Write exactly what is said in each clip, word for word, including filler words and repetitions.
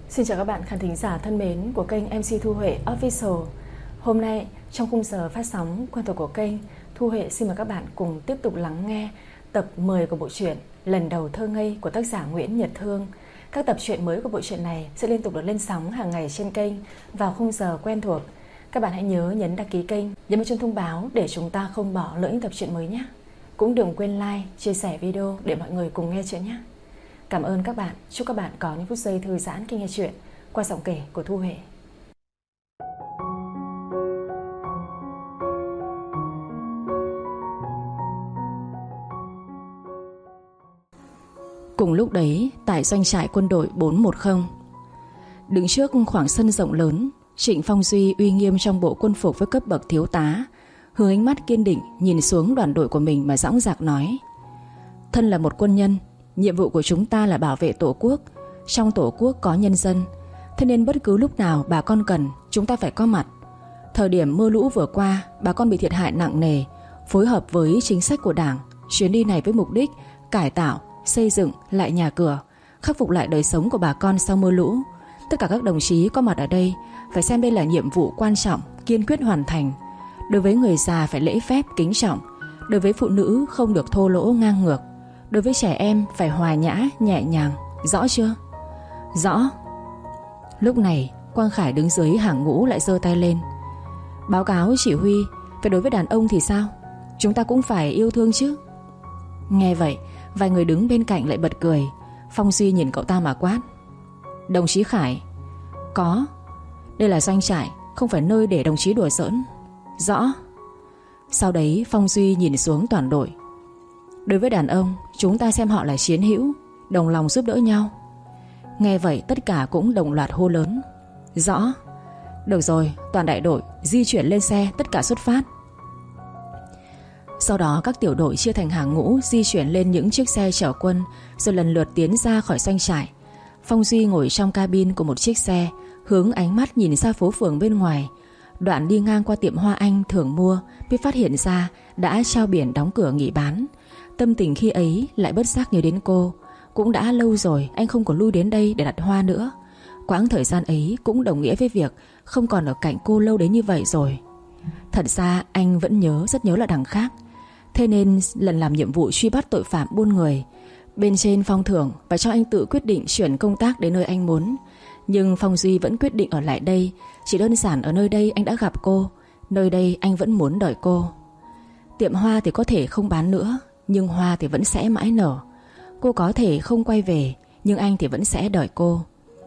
Xin chào các bạn khán thính giả thân mến của kênh em xê Thu Huệ Official. Hôm nay trong khung giờ phát sóng quen thuộc của kênh, Thu Huệ xin mời các bạn cùng tiếp tục lắng nghe tập mười của bộ truyện Lần Đầu Thơ Ngây của tác giả Nguyễn Nhật Thương. Các tập truyện mới của bộ truyện này sẽ liên tục được lên sóng hàng ngày trên kênh vào khung giờ quen thuộc. Các bạn hãy nhớ nhấn đăng ký kênh, nhấn vào chuông thông báo để chúng ta không bỏ lỡ những tập truyện mới nhé. Cũng đừng quên like, chia sẻ video để mọi người cùng nghe chuyện nhé. Cảm ơn các bạn. Chúc các bạn có những phút giây thư giãn khi nghe chuyện qua giọng kể của Thu Huệ. Cùng lúc đấy, tại doanh trại quân đội bốn một không, đứng trước khoảng sân rộng lớn, Trịnh Phong Duy uy nghiêm trong bộ quân phục với cấp bậc thiếu tá, hướng ánh mắt kiên định nhìn xuống đoàn đội của mình mà dõng dạc nói: thân là một quân nhân, nhiệm vụ của chúng ta là bảo vệ Tổ quốc. Trong Tổ quốc có nhân dân, thế nên bất cứ lúc nào bà con cần, chúng ta phải có mặt. Thời điểm mưa lũ vừa qua, bà con bị thiệt hại nặng nề. Phối hợp với chính sách của Đảng, chuyến đi này với mục đích cải tạo, xây dựng lại nhà cửa, khắc phục lại đời sống của bà con sau mưa lũ. Tất cả các đồng chí có mặt ở đây phải xem đây là nhiệm vụ quan trọng, kiên quyết hoàn thành. Đối với người già phải lễ phép kính trọng, đối với phụ nữ không được thô lỗ ngang ngược, đối với trẻ em phải hòa nhã nhẹ nhàng. Rõ chưa? Rõ. Lúc này Quang Khải đứng dưới hàng ngũ lại giơ tay lên: báo cáo chỉ huy, phải đối với đàn ông thì sao? Chúng ta cũng phải yêu thương chứ. Nghe vậy, vài người đứng bên cạnh lại bật cười. Phong Duy nhìn cậu ta mà quát: đồng chí Khải. Có. Đây là doanh trại, không phải nơi để đồng chí đùa giỡn. Rõ. Sau đấy Phong Duy nhìn xuống toàn đội: đối với đàn ông, chúng ta xem họ là chiến hữu, đồng lòng giúp đỡ nhau. Nghe vậy tất cả cũng đồng loạt hô lớn: rõ. Được rồi, toàn đại đội di chuyển lên xe, tất cả xuất phát. Sau đó các tiểu đội chia thành hàng ngũ di chuyển lên những chiếc xe chở quân, rồi lần lượt tiến ra khỏi doanh trại. Phong Duy ngồi trong cabin của một chiếc xe, hướng ánh mắt nhìn ra phố phường bên ngoài. Đoạn đi ngang qua tiệm hoa anh thường mua, mới phát hiện ra đã treo biển đóng cửa nghỉ bán. Tâm tình khi ấy lại bất giác nhớ đến cô. Cũng đã lâu rồi anh không còn lui đến đây để đặt hoa nữa. Quãng thời gian ấy cũng đồng nghĩa với việc không còn ở cạnh cô lâu đến như vậy rồi. Thật ra anh vẫn nhớ, rất nhớ là đằng khác. Thế nên lần làm nhiệm vụ truy bắt tội phạm buôn người, bên trên phong thưởng và cho anh tự quyết định chuyển công tác đến nơi anh muốn. Nhưng Phong Duy vẫn quyết định ở lại đây. Chỉ đơn giản ở nơi đây anh đã gặp cô, nơi đây anh vẫn muốn đợi cô. Tiệm hoa thì có thể không bán nữa, nhưng hoa thì vẫn sẽ mãi nở. Cô có thể không quay về, nhưng anh thì vẫn sẽ đợi cô.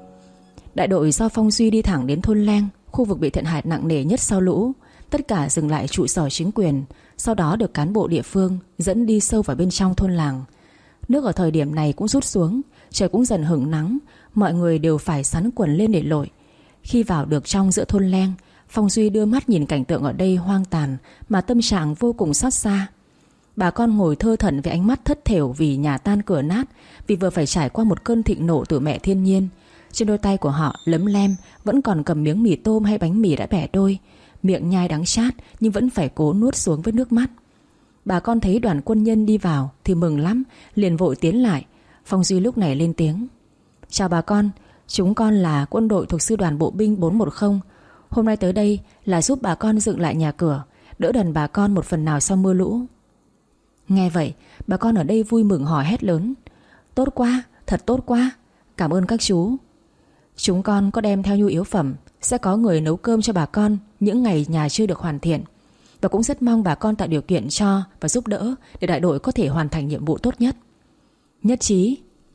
Đại đội do Phong Duy đi thẳng đến thôn Leng, khu vực bị thiệt hại nặng nề nhất sau lũ. Tất cả dừng lại trụ sở chính quyền, sau đó được cán bộ địa phương dẫn đi sâu vào bên trong thôn làng. Nước ở thời điểm này cũng rút xuống, trời cũng dần hửng nắng, mọi người đều phải sắn quần lên để lội. Khi vào được trong giữa thôn Leng, Phong Duy đưa mắt nhìn cảnh tượng ở đây hoang tàn mà tâm trạng vô cùng xót xa. Bà con ngồi thơ thẩn với ánh mắt thất thểu vì nhà tan cửa nát, vì vừa phải trải qua một cơn thịnh nộ từ mẹ thiên nhiên. Trên đôi tay của họ lấm lem vẫn còn cầm miếng mì tôm hay bánh mì đã bẻ đôi, miệng nhai đắng chát nhưng vẫn phải cố nuốt xuống với nước mắt. Bà con thấy đoàn quân nhân đi vào thì mừng lắm, liền vội tiến lại. Phong Duy lúc này lên tiếng: chào bà con, chúng con là quân đội thuộc sư đoàn bộ binh bốn một không. Hôm nay tới đây là giúp bà con dựng lại nhà cửa, đỡ đần bà con một phần nào sau mưa lũ. Nghe vậy, bà con ở đây vui mừng hò hét lớn: tốt quá, thật tốt quá, cảm ơn các chú. Chúng con có đem theo nhu yếu phẩm, sẽ có người nấu cơm cho bà con những ngày nhà chưa được hoàn thiện. Và cũng rất mong bà con tạo điều kiện cho và giúp đỡ để đại đội có thể hoàn thành nhiệm vụ tốt nhất. Nhất trí.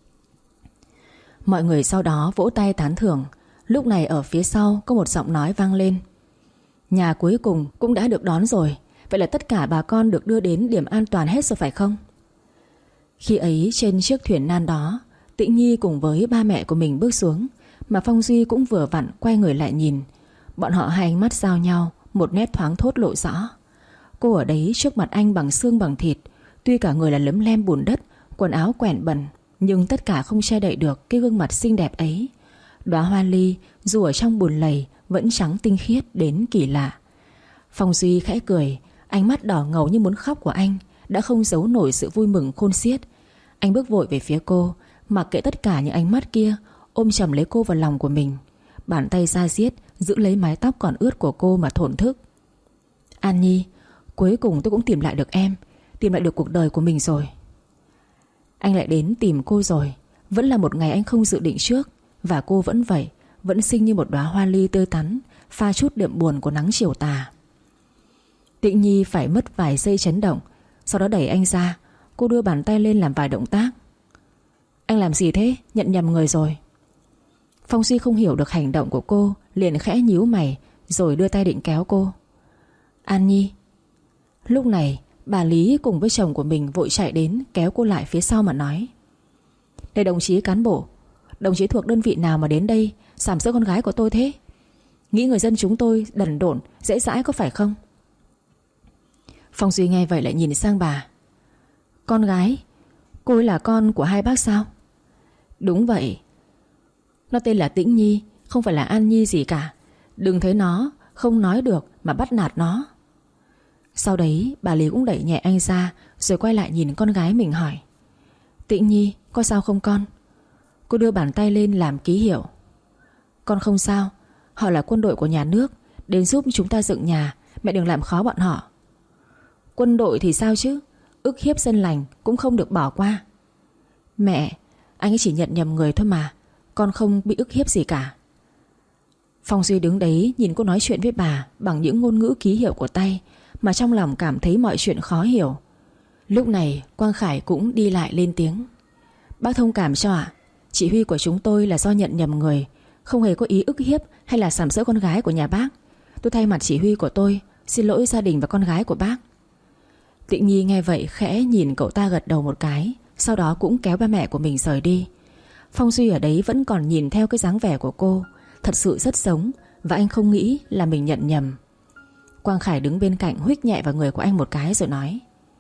Mọi người sau đó vỗ tay tán thưởng. Lúc này ở phía sau có một giọng nói vang lên: nhà cuối cùng cũng đã được đón rồi. Vậy là tất cả bà con được đưa đến điểm an toàn hết rồi phải không? Khi ấy trên chiếc thuyền nan đó, Tĩnh Nhi cùng với ba mẹ của mình bước xuống, mà Phong Duy cũng vừa vặn quay người lại nhìn. Bọn họ hai ánh mắt giao nhau, một nét thoáng thốt lộ rõ. Cô ở đấy trước mặt anh bằng xương bằng thịt, tuy cả người là lấm lem bùn đất, quần áo quèn bẩn, nhưng tất cả không che đậy được cái gương mặt xinh đẹp ấy. Đóa hoa ly dù ở trong bùn lầy vẫn trắng tinh khiết đến kỳ lạ. Phong Duy khẽ cười, ánh mắt đỏ ngầu như muốn khóc của anh đã không giấu nổi sự vui mừng khôn xiết. Anh bước vội về phía cô, mặc kệ tất cả những ánh mắt kia, ôm chầm lấy cô vào lòng của mình. Bàn tay da diết giữ lấy mái tóc còn ướt của cô mà thổn thức. An Nhi, cuối cùng tôi cũng tìm lại được em, tìm lại được cuộc đời của mình rồi. Anh lại đến tìm cô rồi. Vẫn là một ngày anh không dự định trước. Và cô vẫn vậy, vẫn xinh như một đóa hoa ly tươi tắn, pha chút đượm buồn của nắng chiều tà. Tĩnh Nhi phải mất vài giây chấn động. Sau đó đẩy anh ra. Cô đưa bàn tay lên làm vài động tác. Anh làm gì thế? Nhận nhầm người rồi. Phong Duy không hiểu được hành động của cô, liền khẽ nhíu mày, rồi đưa tay định kéo cô. An Nhi. Lúc này bà Lý cùng với chồng của mình vội chạy đến, kéo cô lại phía sau mà nói. Đây đồng chí cán bộ, đồng chí thuộc đơn vị nào mà đến đây sàm sỡ con gái của tôi thế? Nghĩ người dân chúng tôi đần độn, dễ dãi có phải không? Phong Duy nghe vậy lại nhìn sang bà. Con gái? Cô ấy là con của hai bác sao? Đúng vậy. Nó tên là Tĩnh Nhi, không phải là An Nhi gì cả. Đừng thấy nó không nói được mà bắt nạt nó. Sau đấy bà Lý cũng đẩy nhẹ anh ra, rồi quay lại nhìn con gái mình hỏi. Tĩnh Nhi, có sao không con? Cô đưa bàn tay lên làm ký hiệu. Con không sao. Họ là quân đội của nhà nước, đến giúp chúng ta dựng nhà. Mẹ đừng làm khó bọn họ. Quân đội thì sao chứ? Ức hiếp dân lành cũng không được bỏ qua. Mẹ, anh ấy chỉ nhận nhầm người thôi mà. Con không bị ức hiếp gì cả. Phong Duy đứng đấy nhìn cô nói chuyện với bà bằng những ngôn ngữ ký hiệu của tay, mà trong lòng cảm thấy mọi chuyện khó hiểu. Lúc này Quang Khải cũng đi lại lên tiếng. Bác thông cảm cho ạ. Chỉ huy của chúng tôi là do nhận nhầm người, không hề có ý ức hiếp hay là sàm sỡ con gái của nhà bác. Tôi thay mặt chỉ huy của tôi xin lỗi gia đình và con gái của bác. Tĩnh Nhi nghe vậy khẽ nhìn cậu ta gật đầu một cái, sau đó cũng kéo ba mẹ của mình rời đi. Phong Duy ở đấy vẫn còn nhìn theo cái dáng vẻ của cô, thật sự rất giống, và anh không nghĩ là mình nhận nhầm. Quang Khải đứng bên cạnh huých nhẹ vào người của anh một cái rồi nói.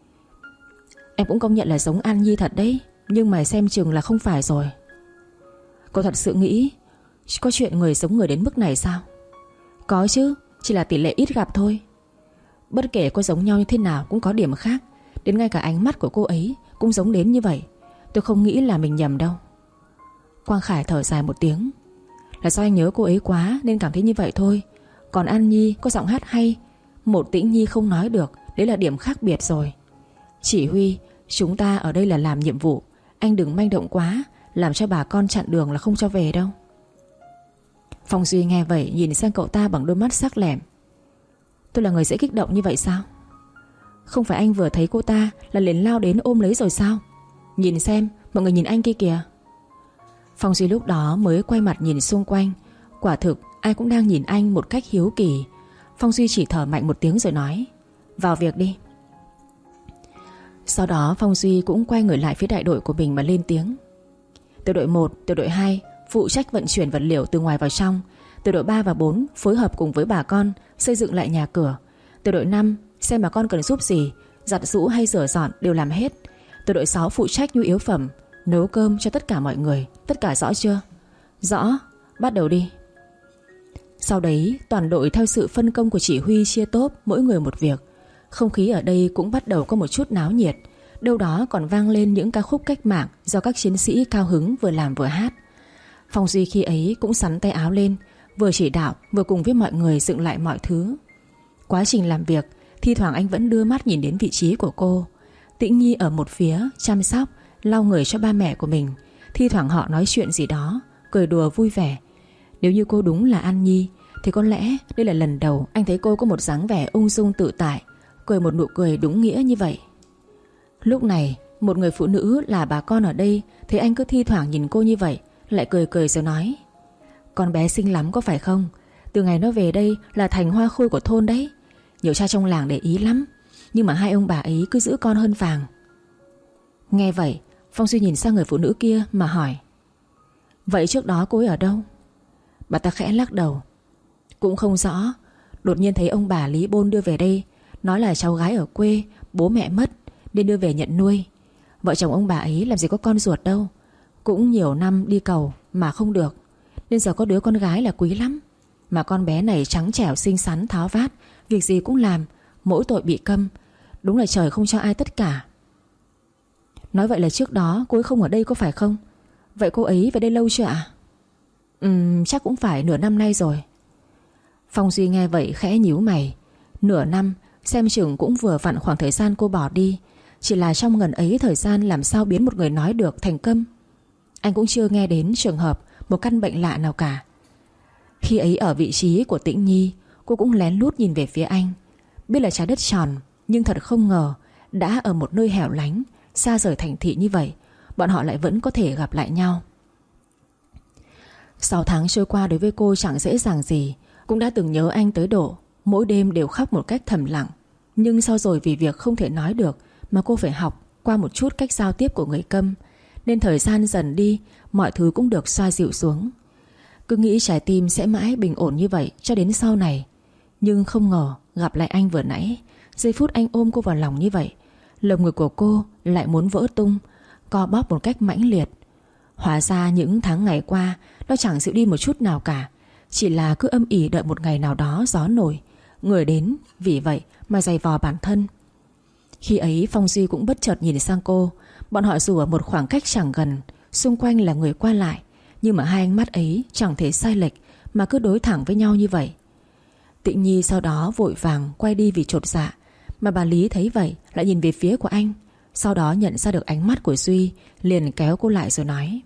Em cũng công nhận là giống An Nhi thật đấy, nhưng mà xem chừng là không phải rồi. Cô thật sự nghĩ có chuyện người giống người đến mức này sao? Có chứ, chỉ là tỷ lệ ít gặp thôi. Bất kể có giống nhau như thế nào cũng có điểm khác. Đến ngay cả ánh mắt của cô ấy cũng giống đến như vậy. Tôi không nghĩ là mình nhầm đâu. Quang Khải thở dài một tiếng. Là do anh nhớ cô ấy quá nên cảm thấy như vậy thôi. Còn An Nhi có giọng hát hay, một Tĩnh Nhi không nói được, đấy là điểm khác biệt rồi. Chỉ huy, chúng ta ở đây là làm nhiệm vụ. Anh đừng manh động quá, làm cho bà con chặn đường là không cho về đâu. Phong Duy nghe vậy nhìn sang cậu ta bằng đôi mắt sắc lẻm. Tôi là người dễ kích động như vậy sao? Không phải anh vừa thấy cô ta là liền lao đến ôm lấy rồi sao? Nhìn xem, mọi người nhìn anh kia kìa. Phong Duy lúc đó mới quay mặt nhìn xung quanh. Quả thực ai cũng đang nhìn anh một cách hiếu kỳ. Phong Duy chỉ thở mạnh một tiếng rồi nói. Vào việc đi. Sau đó Phong Duy cũng quay người lại phía đại đội của mình mà lên tiếng. Tiểu đội một, tiểu đội hai phụ trách vận chuyển vật liệu từ ngoài vào trong. Tiểu đội ba và bốn phối hợp cùng với bà con xây dựng lại nhà cửa. Tiểu đội năm xem bà con cần giúp gì, giặt giũ hay rửa dọn đều làm hết. Tiểu đội sáu phụ trách nhu yếu phẩm, nấu cơm cho tất cả mọi người. Tất cả rõ chưa? Rõ, bắt đầu đi. Sau đấy toàn đội theo sự phân công của chỉ huy chia tốp, mỗi người một việc. Không khí ở đây cũng bắt đầu có một chút náo nhiệt. Đâu đó còn vang lên những ca khúc cách mạng do các chiến sĩ cao hứng vừa làm vừa hát. Phong Duy khi ấy cũng xắn tay áo lên, vừa chỉ đạo vừa cùng với mọi người dựng lại mọi thứ. Quá trình làm việc, thi thoảng anh vẫn đưa mắt nhìn đến vị trí của cô. Tĩnh Nhi ở một phía chăm sóc, lau người cho ba mẹ của mình. Thi thoảng họ nói chuyện gì đó, cười đùa vui vẻ. Nếu như cô đúng là An Nhi thì có lẽ đây là lần đầu anh thấy cô có một dáng vẻ ung dung tự tại, cười một nụ cười đúng nghĩa như vậy. Lúc này một người phụ nữ là bà con ở đây thấy anh cứ thi thoảng nhìn cô như vậy, lại cười cười rồi nói. Con bé xinh lắm có phải không? Từ ngày nó về đây là thành hoa khôi của thôn đấy. Nhiều cha trong làng để ý lắm, nhưng mà hai ông bà ấy cứ giữ con hơn vàng. Nghe vậy Phong Duy nhìn sang người phụ nữ kia mà hỏi. Vậy trước đó cô ấy ở đâu? Bà ta khẽ lắc đầu. Cũng không rõ. Đột nhiên thấy ông bà Lý Bôn đưa về đây, nói là cháu gái ở quê, bố mẹ mất nên đưa về nhận nuôi. Vợ chồng ông bà ấy làm gì có con ruột đâu. Cũng nhiều năm đi cầu mà không được, nên giờ có đứa con gái là quý lắm. Mà con bé này trắng trẻo xinh xắn tháo vát, việc gì cũng làm, mỗi tội bị câm. Đúng là trời không cho ai tất cả. Nói vậy là trước đó cô ấy không ở đây có phải không? Vậy cô ấy về đây lâu chưa ạ? Ừm, chắc cũng phải nửa năm nay rồi. Phong Duy nghe vậy khẽ nhíu mày. Nửa năm xem chừng cũng vừa vặn khoảng thời gian cô bỏ đi. Chỉ là trong ngần ấy thời gian làm sao biến một người nói được thành câm. Anh cũng chưa nghe đến trường hợp một căn bệnh lạ nào cả. Khi ấy ở vị trí của Tĩnh Nhi, cô cũng lén lút nhìn về phía anh. Biết là trái đất tròn, nhưng thật không ngờ đã ở một nơi hẻo lánh, xa rời thành thị như vậy, bọn họ lại vẫn có thể gặp lại nhau. Sáu tháng trôi qua đối với cô chẳng dễ dàng gì. Cũng đã từng nhớ anh tới độ mỗi đêm đều khóc một cách thầm lặng. Nhưng sau rồi vì việc không thể nói được mà cô phải học qua một chút cách giao tiếp của người câm, nên thời gian dần đi, mọi thứ cũng được xoa dịu xuống. Cứ nghĩ trái tim sẽ mãi bình ổn như vậy cho đến sau này. Nhưng không ngờ gặp lại anh vừa nãy, giây phút anh ôm cô vào lòng như vậy, lồng ngực của cô lại muốn vỡ tung, co bóp một cách mãnh liệt. Hóa ra những tháng ngày qua nó chẳng dịu đi một chút nào cả, chỉ là cứ âm ỉ đợi một ngày nào đó gió nổi, người đến vì vậy mà giày vò bản thân. Khi ấy Phong Duy cũng bất chợt nhìn sang cô. Bọn họ dù ở một khoảng cách chẳng gần, xung quanh là người qua lại, nhưng mà hai ánh mắt ấy chẳng thể sai lệch mà cứ đối thẳng với nhau như vậy. Tịnh Nhi sau đó vội vàng quay đi vì chột dạ, mà bà Lý thấy vậy lại nhìn về phía của anh. Sau đó nhận ra được ánh mắt của Duy, liền kéo cô lại rồi nói: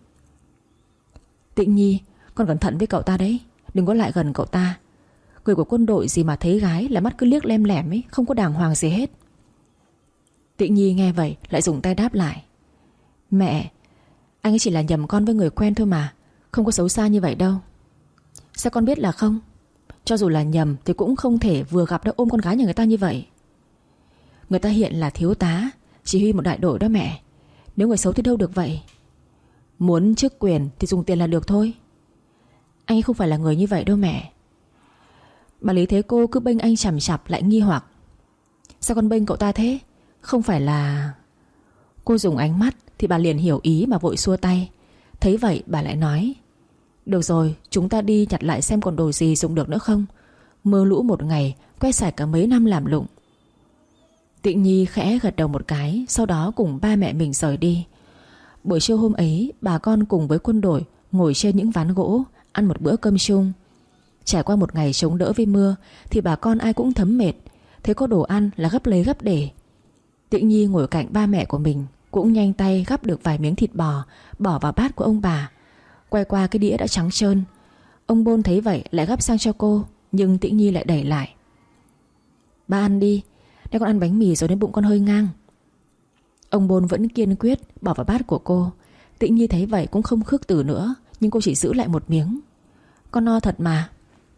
Tịnh Nhi, con cẩn thận với cậu ta đấy, đừng có lại gần cậu ta. Người của quân đội gì mà thấy gái là mắt cứ liếc lem lẻm ấy, không có đàng hoàng gì hết. Tịnh Nhi nghe vậy lại dùng tay đáp lại: Mẹ, anh ấy chỉ là nhầm con với người quen thôi mà, không có xấu xa như vậy đâu. Sao con biết là không? Cho dù là nhầm thì cũng không thể vừa gặp đã ôm con gái nhà người ta như vậy. Người ta hiện là thiếu tá, chỉ huy một đại đội đó mẹ. Nếu người xấu thì đâu được vậy. Muốn chức quyền thì dùng tiền là được thôi. Anh ấy không phải là người như vậy đâu mẹ. Bà Lý thấy cô cứ bênh anh chằm chặp lại nghi hoặc: Sao con bênh cậu ta thế? Không phải là... Cô dùng ánh mắt thì bà liền hiểu ý mà vội xua tay. Thấy vậy bà lại nói: Được rồi, chúng ta đi nhặt lại xem còn đồ gì dùng được nữa không. Mưa lũ một ngày quét sạch cả mấy năm làm lụng. Tịnh Nhi khẽ gật đầu một cái, sau đó cùng ba mẹ mình rời đi. Buổi trưa hôm ấy, bà con cùng với quân đội ngồi trên những ván gỗ ăn một bữa cơm chung. Trải qua một ngày chống đỡ với mưa thì bà con ai cũng thấm mệt, thấy có đồ ăn là gấp lấy gấp để. Tịnh Nhi ngồi cạnh ba mẹ của mình cũng nhanh tay gắp được vài miếng thịt bò bỏ vào bát của ông bà. Quay qua cái đĩa đã trắng trơn. Ông Bôn thấy vậy lại gắp sang cho cô, nhưng Tịnh Nhi lại đẩy lại: Ba ăn đi, để con ăn bánh mì rồi đến bụng con hơi ngang. Ông Bôn vẫn kiên quyết bỏ vào bát của cô. Tịnh Nhi thấy vậy cũng không khước từ nữa, nhưng cô chỉ giữ lại một miếng. Con no thật mà.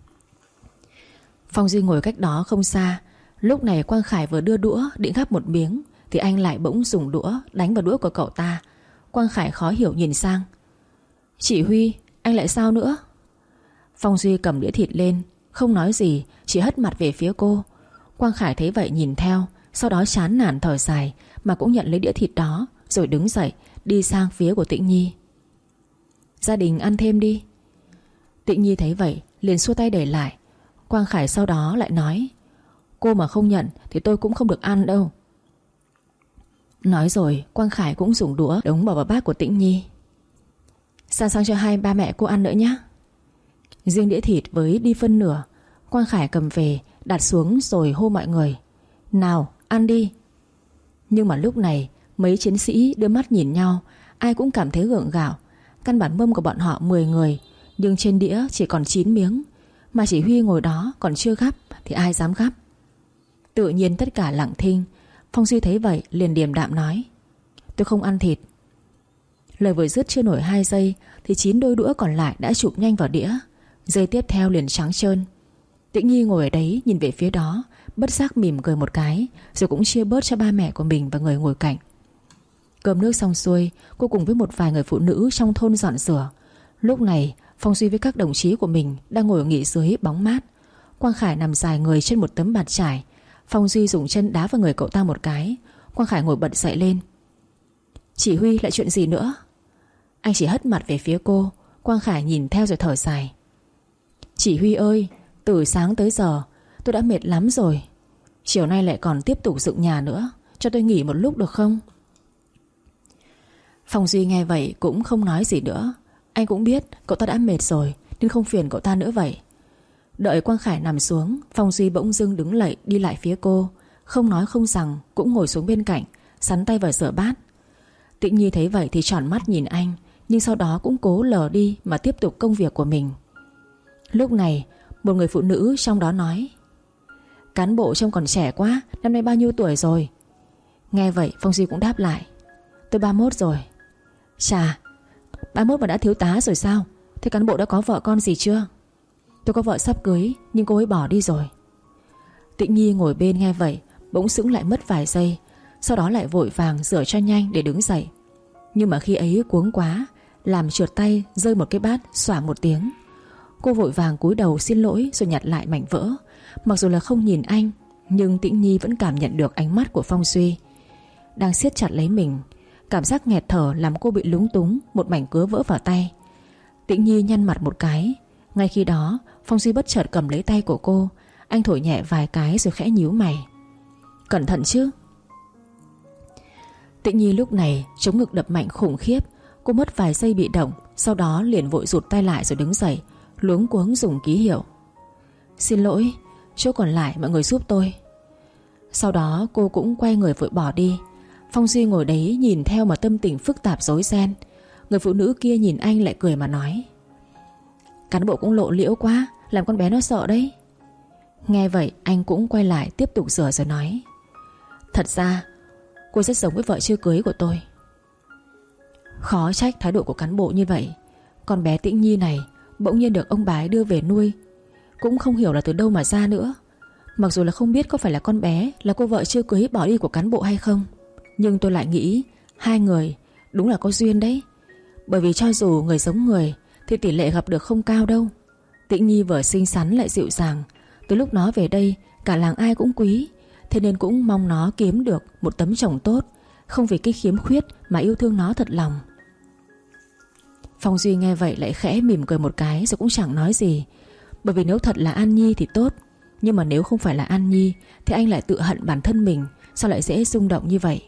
Phong Duy ngồi cách đó không xa. Lúc này Quang Khải vừa đưa đũa định gắp một miếng thì anh lại bỗng dùng đũa đánh vào đũa của cậu ta. Quang Khải khó hiểu nhìn sang: Chỉ Huy, anh lại sao nữa? Phong Duy cầm đĩa thịt lên, không nói gì, chỉ hất mặt về phía cô. Quang Khải thấy vậy nhìn theo, sau đó chán nản thở dài mà cũng nhận lấy đĩa thịt đó, rồi đứng dậy đi sang phía của Tịnh Nhi. Gia đình ăn thêm đi. Tịnh Nhi thấy vậy liền xua tay để lại. Quang Khải sau đó lại nói: Cô mà không nhận thì tôi cũng không được ăn đâu. Nói rồi Quang Khải cũng dùng đũa đống bỏ vào bát của Tịnh Nhi. Sang sang cho hai ba mẹ cô ăn nữa nhé. Riêng đĩa thịt với đi phân nửa, Quang Khải cầm về đặt xuống rồi hô mọi người: Nào ăn đi. Nhưng mà lúc này mấy chiến sĩ đưa mắt nhìn nhau, ai cũng cảm thấy gượng gạo. Căn bản mâm của bọn họ mười người, nhưng trên đĩa chỉ còn chín miếng, mà chỉ Huy ngồi đó còn chưa gắp thì ai dám gắp. Tự nhiên tất cả lặng thinh. Phong Duy thấy vậy liền điềm đạm nói: Tôi không ăn thịt. Lời vừa dứt chưa nổi hai giây thì chín đôi đũa còn lại đã chụp nhanh vào đĩa. Giây tiếp theo liền trắng trơn. Tĩnh Nhi ngồi ở đấy nhìn về phía đó, bất giác mỉm cười một cái, rồi cũng chia bớt cho ba mẹ của mình và người ngồi cạnh. Cơm nước xong xuôi, cô cùng với một vài người phụ nữ trong thôn dọn rửa. Lúc này Phong Duy với các đồng chí của mình đang ngồi nghỉ dưới bóng mát. Quang Khải nằm dài người trên một tấm bạt trải. Phong Duy dùng chân đá vào người cậu ta một cái. Quang Khải ngồi bật dậy lên: Chỉ Huy, lại chuyện gì nữa? Anh chỉ hất mặt về phía cô. Quang Khải nhìn theo rồi thở dài: Chỉ Huy ơi, từ sáng tới giờ tôi đã mệt lắm rồi. Chiều nay lại còn tiếp tục dựng nhà nữa, cho tôi nghỉ một lúc được không? Phong Duy nghe vậy cũng không nói gì nữa. Anh cũng biết cậu ta đã mệt rồi, nên không phiền cậu ta nữa vậy. Đợi Quang Khải nằm xuống, Phong Duy bỗng dưng đứng dậy đi lại phía cô, không nói không rằng cũng ngồi xuống bên cạnh, sắn tay vào rửa bát. Tĩnh Nhi thấy vậy thì tròn mắt nhìn anh, nhưng sau đó cũng cố lờ đi mà tiếp tục công việc của mình. Lúc này một người phụ nữ trong đó nói: Cán bộ trông còn trẻ quá, năm nay bao nhiêu tuổi rồi? Nghe vậy Phong Duy cũng đáp lại: Tôi ba mươi mốt rồi. Chà, ba mươi mốt mà đã thiếu tá rồi sao? Thế cán bộ đã có vợ con gì chưa? Tôi có vợ sắp cưới, nhưng cô ấy bỏ đi rồi. Tĩnh Nhi ngồi bên nghe vậy bỗng sững lại mất vài giây, sau đó lại vội vàng rửa cho nhanh để đứng dậy. Nhưng mà khi ấy cuống quá, làm trượt tay rơi một cái bát xoả một tiếng. Cô vội vàng cúi đầu xin lỗi rồi nhặt lại mảnh vỡ. Mặc dù là không nhìn anh, nhưng Tĩnh Nhi vẫn cảm nhận được ánh mắt của Phong Duy đang siết chặt lấy mình. Cảm giác nghẹt thở làm cô bị lúng túng, một mảnh cứa vỡ vào tay. Tĩnh Nhi nhăn mặt một cái. Ngay khi đó Phong Duy bất chợt cầm lấy tay của cô. Anh thổi nhẹ vài cái rồi khẽ nhíu mày: Cẩn thận chứ. Tĩnh Nhi lúc này chống ngực đập mạnh khủng khiếp. Cô mất vài giây bị động, sau đó liền vội rụt tay lại rồi đứng dậy, luống cuống dùng ký hiệu: Xin lỗi, chỗ còn lại mọi người giúp tôi. Sau đó cô cũng quay người vội bỏ đi. Phong Duy ngồi đấy nhìn theo mà tâm tình phức tạp rối ren. Người phụ nữ kia nhìn anh lại cười mà nói: Cán bộ cũng lộ liễu quá, làm con bé nó sợ đấy. Nghe vậy anh cũng quay lại tiếp tục rửa rồi nói: Thật ra cô rất giống với vợ chưa cưới của tôi. Khó trách thái độ của cán bộ như vậy. Con bé Tĩnh Nhi này bỗng nhiên được ông bà ấy đưa về nuôi, cũng không hiểu là từ đâu mà ra nữa. Mặc dù là không biết có phải là con bé là cô vợ chưa cưới bỏ đi của cán bộ hay không, nhưng tôi lại nghĩ hai người đúng là có duyên đấy. Bởi vì cho dù người giống người thì tỷ lệ gặp được không cao đâu. Tĩnh Nhi vừa xinh xắn lại dịu dàng. Từ lúc nó về đây cả làng ai cũng quý, thế nên cũng mong nó kiếm được một tấm chồng tốt, không vì cái khiếm khuyết mà yêu thương nó thật lòng. Phong Duy nghe vậy lại khẽ mỉm cười một cái rồi cũng chẳng nói gì. Bởi vì nếu thật là An Nhi thì tốt, nhưng mà nếu không phải là An Nhi thì anh lại tự hận bản thân mình. Sao lại dễ rung động như vậy?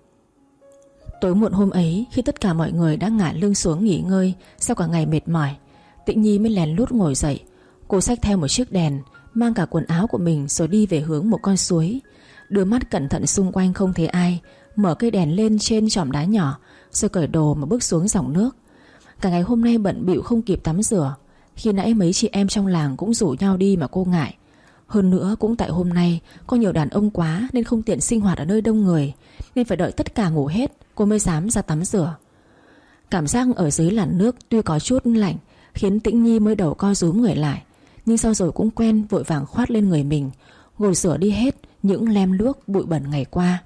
Tối muộn hôm ấy, khi tất cả mọi người đã ngả lưng xuống nghỉ ngơi sau cả ngày mệt mỏi, Tĩnh Nhi mới lén lút ngồi dậy. Cô xách theo một chiếc đèn, mang cả quần áo của mình rồi đi về hướng một con suối. Đưa mắt cẩn thận xung quanh không thấy ai, mở cây đèn lên trên chòm đá nhỏ, rồi cởi đồ mà bước xuống dòng nước. Cả ngày hôm nay bận bịu không kịp tắm rửa. Khi nãy mấy chị em trong làng cũng rủ nhau đi mà cô ngại. Hơn nữa cũng tại hôm nay có nhiều đàn ông quá nên không tiện sinh hoạt ở nơi đông người, nên phải đợi tất cả ngủ hết cô mới dám ra tắm rửa. Cảm giác ở dưới làn nước tuy có chút lạnh, khiến Tĩnh Nhi mới đầu co rúm người lại, nhưng sau rồi cũng quen, vội vàng khoát lên người mình, gột rửa đi hết những lem luốc bụi bẩn ngày qua.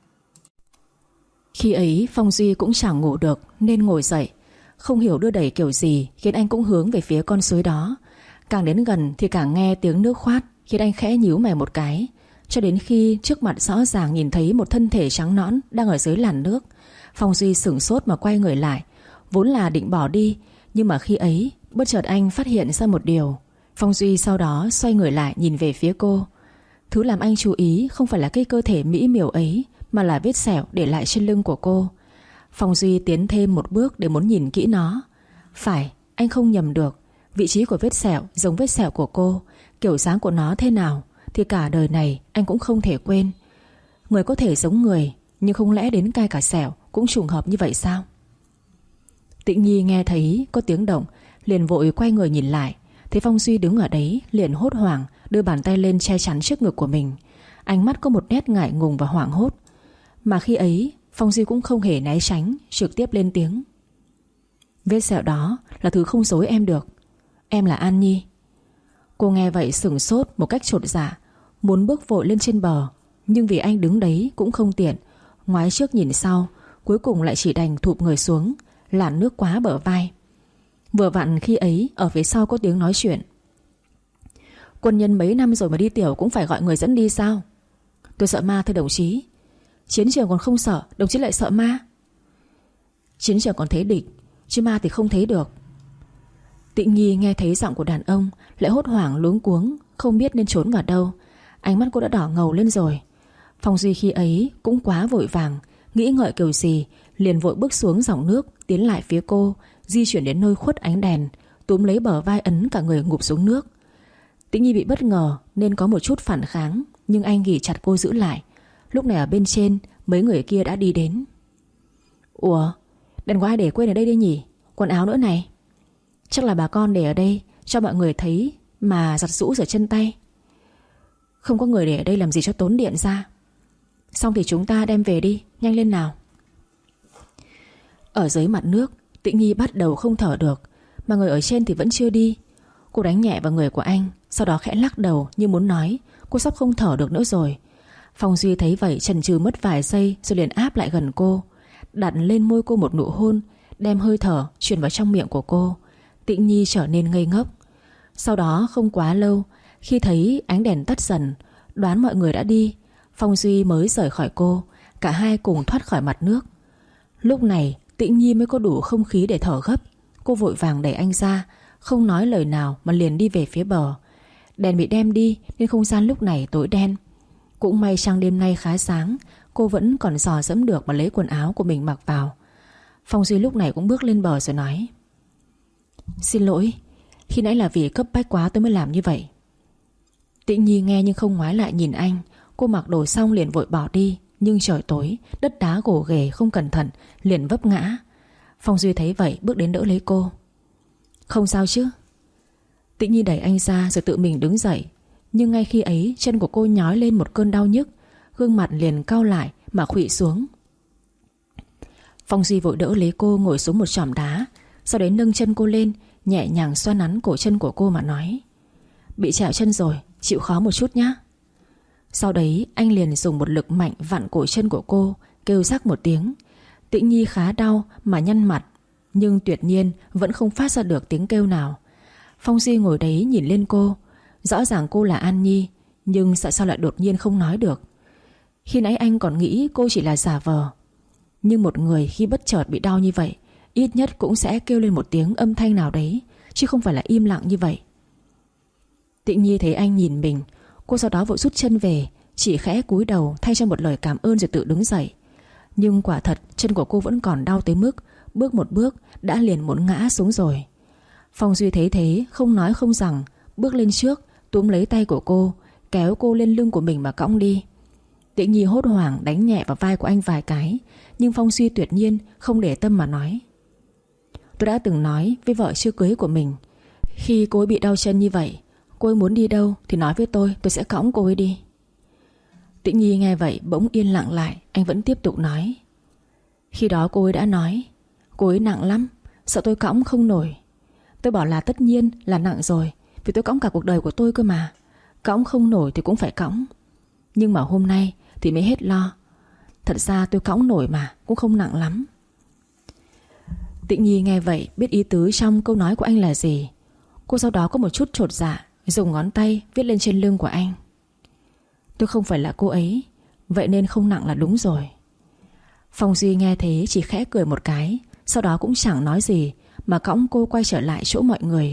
Khi ấy Phong Duy cũng chẳng ngủ được nên ngồi dậy. Không hiểu đưa đẩy kiểu gì khiến anh cũng hướng về phía con suối đó. Càng đến gần thì càng nghe tiếng nước khoát, khiến anh khẽ nhíu mày một cái. Cho đến khi trước mặt rõ ràng nhìn thấy một thân thể trắng nõn đang ở dưới làn nước, Phong Duy sửng sốt mà quay người lại. Vốn là định bỏ đi, nhưng mà khi ấy bất chợt anh phát hiện ra một điều. Phong Duy sau đó xoay người lại nhìn về phía cô. Thứ làm anh chú ý không phải là cái cơ thể mỹ miều ấy, mà là vết sẹo để lại trên lưng của cô. Phong Duy tiến thêm một bước để muốn nhìn kỹ nó. Phải, anh không nhầm được. Vị trí của vết sẹo giống vết sẹo của cô. Kiểu dáng của nó thế nào thì cả đời này anh cũng không thể quên. Người có thể giống người, nhưng không lẽ đến cai cả sẹo cũng trùng hợp như vậy sao? Tĩnh Nhi nghe thấy có tiếng động, liền vội quay người nhìn lại. Thấy Phong Duy đứng ở đấy, liền hốt hoảng đưa bàn tay lên che chắn trước ngực của mình. Ánh mắt có một nét ngại ngùng và hoảng hốt. Mà khi ấy Phong Duy cũng không hề né tránh, trực tiếp lên tiếng: Vết sẹo đó là thứ không dối em được. Em là An Nhi. Cô nghe vậy sửng sốt một cách chột dạ, muốn bước vội lên trên bờ, nhưng vì anh đứng đấy cũng không tiện, ngoái trước nhìn sau, cuối cùng lại chỉ đành thụp người xuống, làn nước quá bờ vai. Vừa vặn khi ấy ở phía sau có tiếng nói chuyện: Quân nhân mấy năm rồi mà đi tiểu cũng phải gọi người dẫn đi sao? Tôi sợ ma thưa đồng chí. Chiến trường còn không sợ, đồng chí lại sợ ma? Chiến trường còn thấy địch, chứ ma thì không thấy được. Tĩnh Nhi nghe thấy giọng của đàn ông lại hốt hoảng luống cuống, không biết nên trốn vào đâu. Ánh mắt cô đã đỏ ngầu lên rồi. Phong Duy khi ấy cũng quá vội vàng, nghĩ ngợi kiểu gì liền vội bước xuống dòng nước, tiến lại phía cô, di chuyển đến nơi khuất ánh đèn, túm lấy bờ vai ấn cả người ngụp xuống nước. Tĩnh Nhi bị bất ngờ nên có một chút phản kháng, nhưng anh ghì chặt cô giữ lại. Lúc này ở bên trên, mấy người kia đã đi đến. Ủa, đèn của ai để quên ở đây đây nhỉ? Quần áo nữa này. Chắc là bà con để ở đây cho mọi người thấy mà giặt giũ rửa chân tay. Không có người để ở đây làm gì cho tốn điện ra. Xong thì chúng ta đem về đi, nhanh lên nào. Ở dưới mặt nước, Tĩnh Nhi bắt đầu không thở được, mà người ở trên thì vẫn chưa đi. Cô đánh nhẹ vào người của anh, sau đó khẽ lắc đầu như muốn nói cô sắp không thở được nữa rồi. Phong Duy thấy vậy chần chừ mất vài giây, rồi liền áp lại gần cô, đặt lên môi cô một nụ hôn, đem hơi thở truyền vào trong miệng của cô. Tĩnh Nhi trở nên ngây ngốc. Sau đó không quá lâu, khi thấy ánh đèn tắt dần, đoán mọi người đã đi, Phong Duy mới rời khỏi cô. Cả hai cùng thoát khỏi mặt nước. Lúc này Tĩnh Nhi mới có đủ không khí để thở gấp. Cô vội vàng đẩy anh ra, không nói lời nào mà liền đi về phía bờ. Đèn bị đem đi nên không gian lúc này tối đen. Cũng may trăng đêm nay khá sáng, cô vẫn còn dò dẫm được mà lấy quần áo của mình mặc vào. Phong Duy lúc này cũng bước lên bờ rồi nói: Xin lỗi, khi nãy là vì cấp bách quá tôi mới làm như vậy. Tĩnh Nhi nghe nhưng không ngoái lại nhìn anh. Cô mặc đồ xong liền vội bỏ đi, nhưng trời tối, đất đá gồ ghề không cẩn thận liền vấp ngã. Phong Duy thấy vậy bước đến đỡ lấy cô. Không sao chứ? Tĩnh Nhi đẩy anh ra rồi tự mình đứng dậy. Nhưng ngay khi ấy chân của cô nhói lên một cơn đau nhức, gương mặt liền cau lại mà khuỵu xuống. Phong Duy vội đỡ lấy cô ngồi xuống một chòm đá, sau đấy nâng chân cô lên, nhẹ nhàng xoa nắn cổ chân của cô mà nói: Bị trẹo chân rồi, chịu khó một chút nhé. Sau đấy anh liền dùng một lực mạnh vặn cổ chân của cô, kêu rắc một tiếng. Tĩnh Nhi khá đau mà nhăn mặt, nhưng tuyệt nhiên vẫn không phát ra được tiếng kêu nào. Phong Duy ngồi đấy nhìn lên cô. Rõ ràng cô là An Nhi, nhưng tại sao lại đột nhiên không nói được? Khi nãy anh còn nghĩ cô chỉ là giả vờ. Nhưng một người khi bất chợt bị đau như vậy, ít nhất cũng sẽ kêu lên một tiếng âm thanh nào đấy, chứ không phải là im lặng như vậy. Tĩnh Nhi thấy anh nhìn mình, cô sau đó vội rút chân về, chỉ khẽ cúi đầu thay cho một lời cảm ơn rồi tự đứng dậy. Nhưng quả thật chân của cô vẫn còn đau tới mức bước một bước đã liền muốn ngã xuống rồi. Phong Duy thấy thế không nói không rằng, bước lên trước túm lấy tay của cô, kéo cô lên lưng của mình mà cõng đi. Tĩnh Nhi hốt hoảng đánh nhẹ vào vai của anh vài cái, nhưng Phong Duy tuyệt nhiên không để tâm mà nói: Tôi đã từng nói với vợ chưa cưới của mình, khi cô ấy bị đau chân như vậy, cô ấy muốn đi đâu thì nói với tôi, tôi sẽ cõng cô ấy đi. Tĩnh Nhi nghe vậy bỗng yên lặng lại. Anh vẫn tiếp tục nói: Khi đó cô ấy đã nói cô ấy nặng lắm, sợ tôi cõng không nổi. Tôi bảo là tất nhiên là nặng rồi, vì tôi cõng cả cuộc đời của tôi cơ mà. Cõng không nổi thì cũng phải cõng. Nhưng mà hôm nay thì mới hết lo. Thật ra tôi cõng nổi mà, cũng không nặng lắm. Tĩnh Nhi nghe vậy biết ý tứ trong câu nói của anh là gì. Cô sau đó có một chút chột dạ, dùng ngón tay viết lên trên lưng của anh: Tôi không phải là cô ấy, vậy nên không nặng là đúng rồi. Phong Duy nghe thế chỉ khẽ cười một cái, sau đó cũng chẳng nói gì mà cõng cô quay trở lại chỗ mọi người.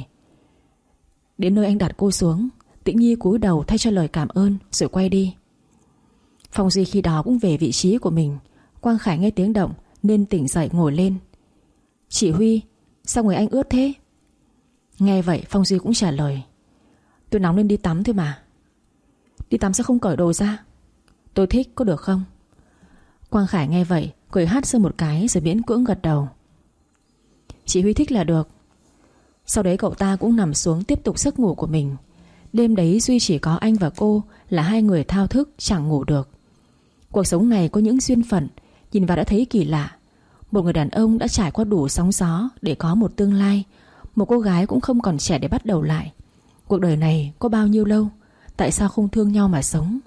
Đến nơi anh đặt cô xuống, Tĩnh Nhi cúi đầu thay cho lời cảm ơn rồi quay đi. Phong Duy khi đó cũng về vị trí của mình. Quang Khải nghe tiếng động nên tỉnh dậy ngồi lên: Chị Huy, sao người anh ướt thế? Nghe vậy Phong Duy cũng trả lời: Tôi nóng nên đi tắm thôi mà. Đi tắm sao không cởi đồ ra? Tôi thích, có được không? Quang Khải nghe vậy cười hát sơ một cái rồi miễn cưỡng gật đầu: Chị Huy thích là được. Sau đấy cậu ta cũng nằm xuống tiếp tục giấc ngủ của mình. Đêm đấy duy chỉ có anh và cô là hai người thao thức chẳng ngủ được. Cuộc sống này có những duyên phận, nhìn vào đã thấy kỳ lạ. Một người đàn ông đã trải qua đủ sóng gió để có một tương lai. Một cô gái cũng không còn trẻ để bắt đầu lại. Cuộc đời này có bao nhiêu lâu, tại sao không thương nhau mà sống?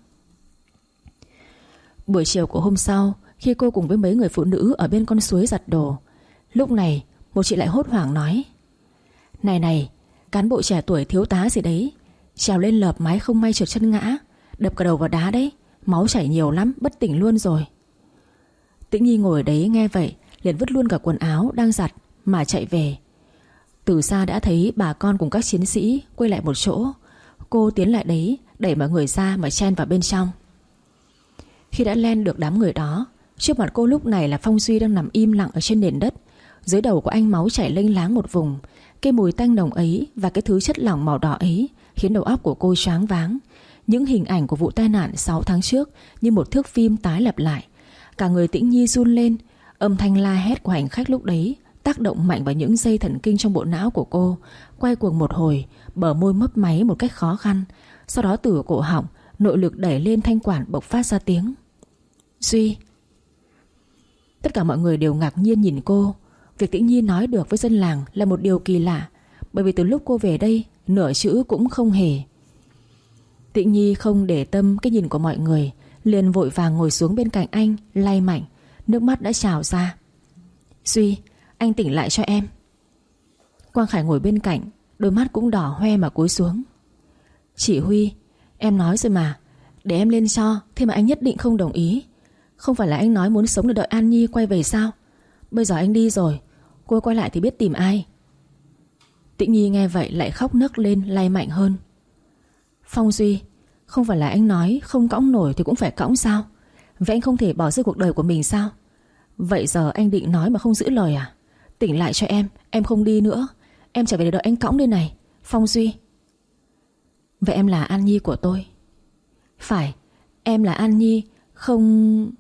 Buổi chiều của hôm sau, khi cô cùng với mấy người phụ nữ ở bên con suối giặt đồ, lúc này một chị lại hốt hoảng nói: Này này, cán bộ trẻ tuổi thiếu tá gì đấy, trèo lên lợp mái không may trượt chân ngã, đập cả đầu vào đá đấy, máu chảy nhiều lắm, bất tỉnh luôn rồi. Tĩnh Nhi ngồi đấy nghe vậy liền vứt luôn cả quần áo đang giặt mà chạy về. Từ xa đã thấy bà con cùng các chiến sĩ quay lại một chỗ. Cô tiến lại đấy, đẩy mọi người ra mà chen vào bên trong. Khi đã len được đám người đó, trước mặt cô lúc này là Phong Duy đang nằm im lặng ở trên nền đất. Dưới đầu của anh máu chảy lênh láng một vùng, Cái mùi tanh nồng ấy và cái thứ chất lỏng màu đỏ ấy khiến đầu óc của cô choáng váng. Những hình ảnh của vụ tai nạn sáu tháng trước như một thước phim tái lặp lại. Cả người Tĩnh Nhi run lên. Âm thanh la hét của hành khách lúc đấy tác động mạnh vào những dây thần kinh trong bộ não của cô. Quay cuồng một hồi, bờ môi mấp máy một cách khó khăn. Sau đó từ cổ họng, nội lực đẩy lên thanh quản bộc phát ra tiếng Duy. Tất cả mọi người đều ngạc nhiên nhìn cô. Việc Tĩnh Nhi nói được với dân làng là một điều kỳ lạ, bởi vì từ lúc cô về đây nửa chữ cũng không hề. Tĩnh Nhi không để tâm cái nhìn của mọi người, liền vội vàng ngồi xuống bên cạnh anh, lay mạnh. Nước mắt đã trào ra. Duy, anh tỉnh lại cho em. Quang Khải ngồi bên cạnh, đôi mắt cũng đỏ hoe mà cúi xuống. Chị Huy, em nói rồi mà, để em lên cho. Thế mà anh nhất định không đồng ý. Không phải là anh nói muốn sống để đợi An Nhi quay về sao? Bây giờ anh đi rồi, cô quay lại thì biết tìm ai. Tĩnh Nhi nghe vậy lại khóc nấc lên, lay mạnh hơn. Phong Duy, không phải là anh nói không cõng nổi thì cũng phải cõng sao? Vậy anh không thể bỏ rơi cuộc đời của mình sao? Vậy giờ anh định nói mà không giữ lời à? Tỉnh lại cho em, em không đi nữa. Em trở về để đợi anh cõng đây này, Phong Duy. Vậy em là An Nhi của tôi. Phải, em là An Nhi. Không...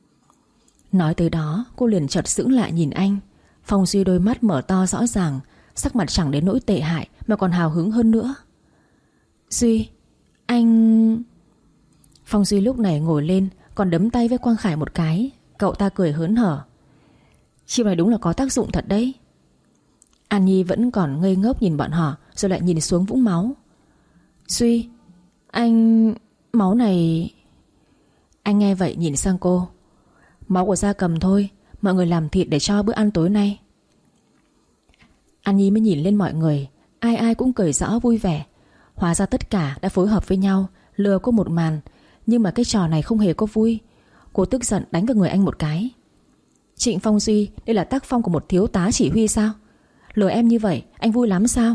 Nói tới đó cô liền chợt sững lại nhìn anh. Phong Duy đôi mắt mở to rõ ràng, sắc mặt chẳng đến nỗi tệ hại mà còn hào hứng hơn nữa. Duy, anh... Phong Duy lúc này ngồi lên, còn đấm tay với Quang Khải một cái. Cậu ta cười hớn hở. Chiêu này đúng là có tác dụng thật đấy. An Nhi vẫn còn ngây ngốc nhìn bọn họ, rồi lại nhìn xuống vũng máu. Duy, anh... Máu này... Anh nghe vậy nhìn sang cô. Máu của gia cầm thôi, mọi người làm thịt để cho bữa ăn tối nay. An Nhi mới nhìn lên mọi người, ai ai cũng cười rõ vui vẻ. Hóa ra tất cả đã phối hợp với nhau lừa cô một màn. Nhưng mà cái trò này không hề có vui. Cô tức giận đánh vào người anh một cái. Trịnh Phong Duy, đây là tác phong của một thiếu tá chỉ huy sao? Lừa em như vậy anh vui lắm sao?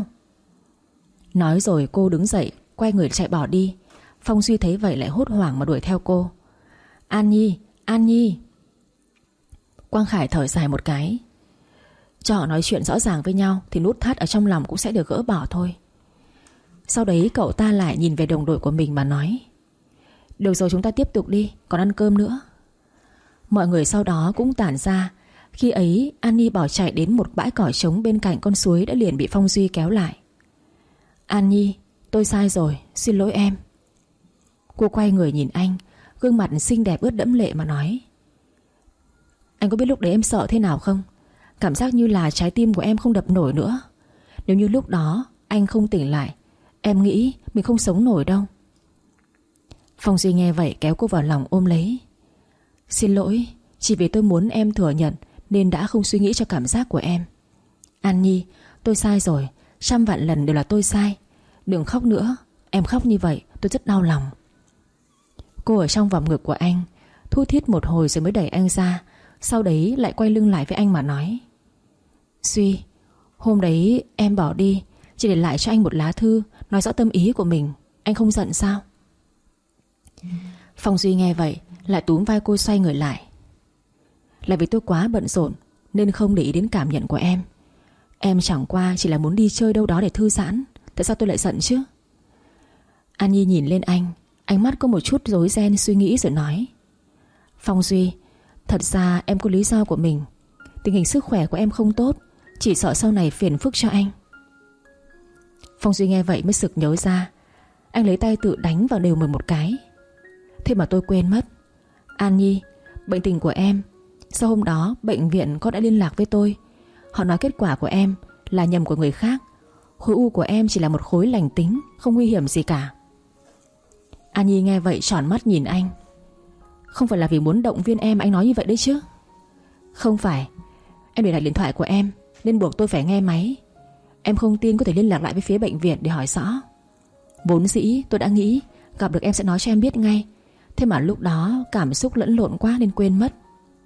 Nói rồi cô đứng dậy, quay người chạy bỏ đi. Phong Duy thấy vậy lại hốt hoảng mà đuổi theo cô. An Nhi, An Nhi. Quang Khải thở dài một cái. Cho họ nói chuyện rõ ràng với nhau thì nút thắt ở trong lòng cũng sẽ được gỡ bỏ thôi. Sau đấy cậu ta lại nhìn về đồng đội của mình mà nói. Được rồi, chúng ta tiếp tục đi, còn ăn cơm nữa. Mọi người sau đó cũng tản ra. Khi ấy An Nhi bỏ chạy đến một bãi cỏ trống bên cạnh con suối đã liền bị Phong Duy kéo lại. An Nhi, tôi sai rồi, xin lỗi em. Cô quay người nhìn anh, gương mặt xinh đẹp ướt đẫm lệ mà nói. Anh có biết lúc đấy em sợ thế nào không? Cảm giác như là trái tim của em không đập nổi nữa. Nếu như lúc đó anh không tỉnh lại, em nghĩ mình không sống nổi đâu. Phong Duy nghe vậy kéo cô vào lòng ôm lấy. Xin lỗi, chỉ vì tôi muốn em thừa nhận nên đã không suy nghĩ cho cảm giác của em. An Nhi, tôi sai rồi, trăm vạn lần đều là tôi sai. Đừng khóc nữa, em khóc như vậy tôi rất đau lòng. Cô ở trong vòng ngực của anh, thu thít một hồi rồi mới đẩy anh ra. Sau đấy lại quay lưng lại với anh mà nói. Duy, hôm đấy em bỏ đi chỉ để lại cho anh một lá thư nói rõ tâm ý của mình. Anh không giận sao? Phong Duy nghe vậy lại túm vai cô xoay người lại. Là vì tôi quá bận rộn nên không để ý đến cảm nhận của em. Em chẳng qua chỉ là muốn đi chơi đâu đó để thư giãn. Tại sao tôi lại giận chứ? An Nhi nhìn lên anh, ánh mắt có một chút rối ren suy nghĩ rồi nói. Phong Duy, thật ra em có lý do của mình. Tình hình sức khỏe của em không tốt, chỉ sợ sau này phiền phức cho anh. Phong Duy nghe vậy mới sực nhớ ra. Anh lấy tay tự đánh vào đều mình một cái. Thế mà tôi quên mất. An Nhi, bệnh tình của em, sau hôm đó bệnh viện có đã liên lạc với tôi. Họ nói kết quả của em là nhầm của người khác. Khối u của em chỉ là một khối lành tính, không nguy hiểm gì cả. An Nhi nghe vậy tròn mắt nhìn anh. Không phải là vì muốn động viên em anh nói như vậy đấy chứ? Không phải. Em để lại điện thoại của em nên buộc tôi phải nghe máy. Em không tin có thể liên lạc lại với phía bệnh viện để hỏi rõ. Vốn dĩ tôi đã nghĩ gặp được em sẽ nói cho em biết ngay. Thế mà lúc đó cảm xúc lẫn lộn quá nên quên mất.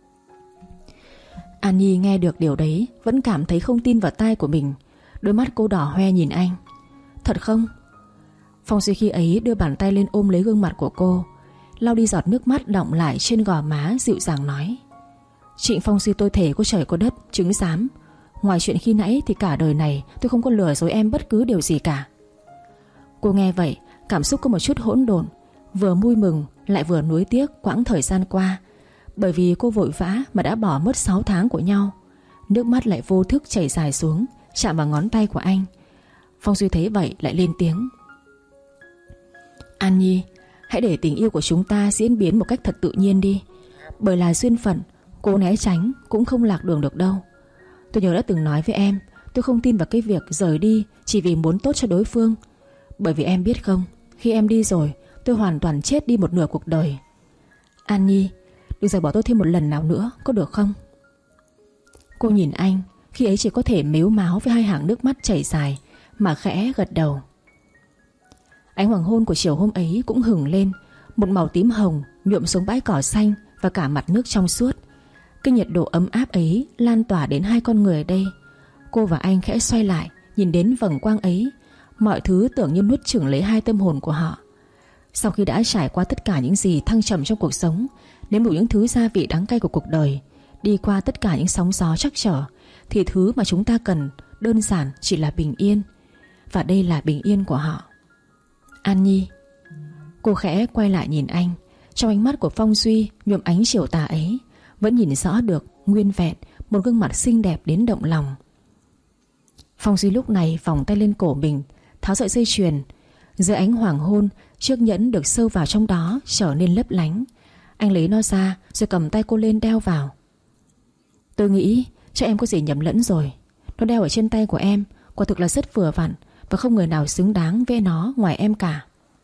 An Nhi nghe được điều đấy vẫn cảm thấy không tin vào tai của mình. Đôi mắt cô đỏ hoe nhìn anh. Thật không? Phong Duy khi ấy đưa bàn tay lên ôm lấy gương mặt của cô, lau đi giọt nước mắt đọng lại trên gò má, dịu dàng nói. Trịnh Phong Duy, tôi thề có trời có đất chứng giám, Ngoài chuyện khi nãy thì cả đời này tôi không có lừa dối em bất cứ điều gì cả. Cô nghe vậy, cảm xúc có một chút hỗn độn, vừa vui mừng lại vừa nuối tiếc quãng thời gian qua. Bởi vì cô vội vã mà đã bỏ mất sáu tháng của nhau. Nước mắt lại vô thức chảy dài xuống, chạm vào ngón tay của anh. Phong Duy thấy vậy lại lên tiếng: An Nhi, hãy để tình yêu của chúng ta diễn biến một cách thật tự nhiên đi. Bởi là duyên phận, cố né tránh cũng không lạc đường được đâu. Tôi nhớ đã từng nói với em, tôi không tin vào cái việc rời đi chỉ vì muốn tốt cho đối phương. Bởi vì em biết không, khi em đi rồi, tôi hoàn toàn chết đi một nửa cuộc đời. An Nhi, đừng rời bỏ tôi thêm một lần nào nữa, có được không? Cô nhìn anh, khi ấy chỉ có thể mếu máo với hai hàng nước mắt chảy dài mà khẽ gật đầu. Ánh hoàng hôn của chiều hôm ấy cũng hửng lên, một màu tím hồng nhuộm xuống bãi cỏ xanh và cả mặt nước trong suốt. Cái nhiệt độ ấm áp ấy lan tỏa đến hai con người ở đây. Cô và anh khẽ xoay lại, nhìn đến vầng quang ấy. Mọi thứ tưởng như nuốt chửng lấy hai tâm hồn của họ. Sau khi đã trải qua tất cả những gì thăng trầm trong cuộc sống, nếm đủ những thứ gia vị đắng cay của cuộc đời, đi qua tất cả những sóng gió trắc trở, thì thứ mà chúng ta cần đơn giản chỉ là bình yên. Và đây là bình yên của họ. An Nhi. Cô khẽ quay lại nhìn anh. Trong ánh mắt của Phong Duy nhuộm ánh chiều tà ấy, vẫn nhìn rõ được nguyên vẹn một gương mặt xinh đẹp đến động lòng. Phong Duy lúc này vòng tay lên cổ mình, tháo sợi dây chuyền. Dưới ánh hoàng hôn, chiếc nhẫn được sâu vào trong đó trở nên lấp lánh. Anh lấy nó ra rồi cầm tay cô lên đeo vào. Tôi nghĩ cho em có gì nhầm lẫn rồi. Nó đeo ở trên tay của em quả thực là rất vừa vặn, và không người nào xứng đáng với nó ngoài em cả.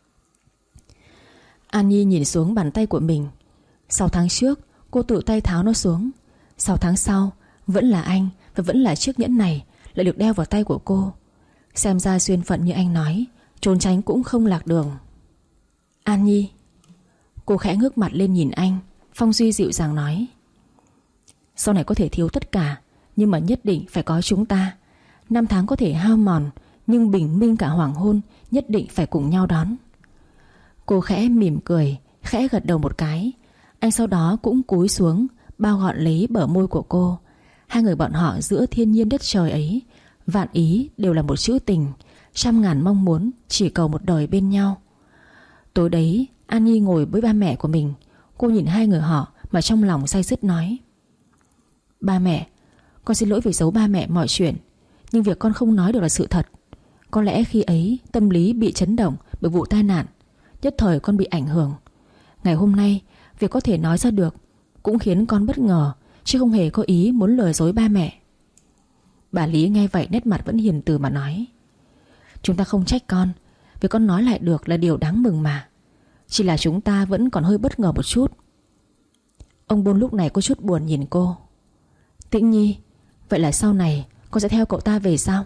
An Nhi nhìn xuống bàn tay của mình. Sáu tháng trước cô tự tay tháo nó xuống. Sáu tháng sau vẫn là anh và vẫn là chiếc nhẫn này lại được đeo vào tay của cô. Xem ra duyên phận như anh nói, trốn tránh cũng không lạc đường. An Nhi. Cô khẽ ngước mặt lên nhìn anh. Phong Duy dịu dàng nói: Sau này có thể thiếu tất cả, nhưng mà nhất định phải có chúng ta. Năm tháng có thể hao mòn, nhưng bình minh cả hoàng hôn nhất định phải cùng nhau đón. Cô khẽ mỉm cười, khẽ gật đầu một cái. Anh sau đó cũng cúi xuống, bao gọn lấy bờ môi của cô. Hai người bọn họ giữa thiên nhiên đất trời ấy, vạn ý đều là một chữ tình, trăm ngàn mong muốn chỉ cầu một đời bên nhau. Tối đấy, An Nhi ngồi với ba mẹ của mình. Cô nhìn hai người họ mà trong lòng day dứt nói: Ba mẹ, con xin lỗi vì giấu ba mẹ mọi chuyện, nhưng việc con không nói được là sự thật. Có lẽ khi ấy tâm lý bị chấn động bởi vụ tai nạn, nhất thời con bị ảnh hưởng. Ngày hôm nay việc có thể nói ra được cũng khiến con bất ngờ, chứ không hề có ý muốn lừa dối ba mẹ. Bà Lý nghe vậy nét mặt vẫn hiền từ mà nói: Chúng ta không trách con, việc con nói lại được là điều đáng mừng mà. Chỉ là chúng ta vẫn còn hơi bất ngờ một chút. Ông Bôn lúc này có chút buồn nhìn cô. Tĩnh Nhi, vậy là sau này con sẽ theo cậu ta về sao?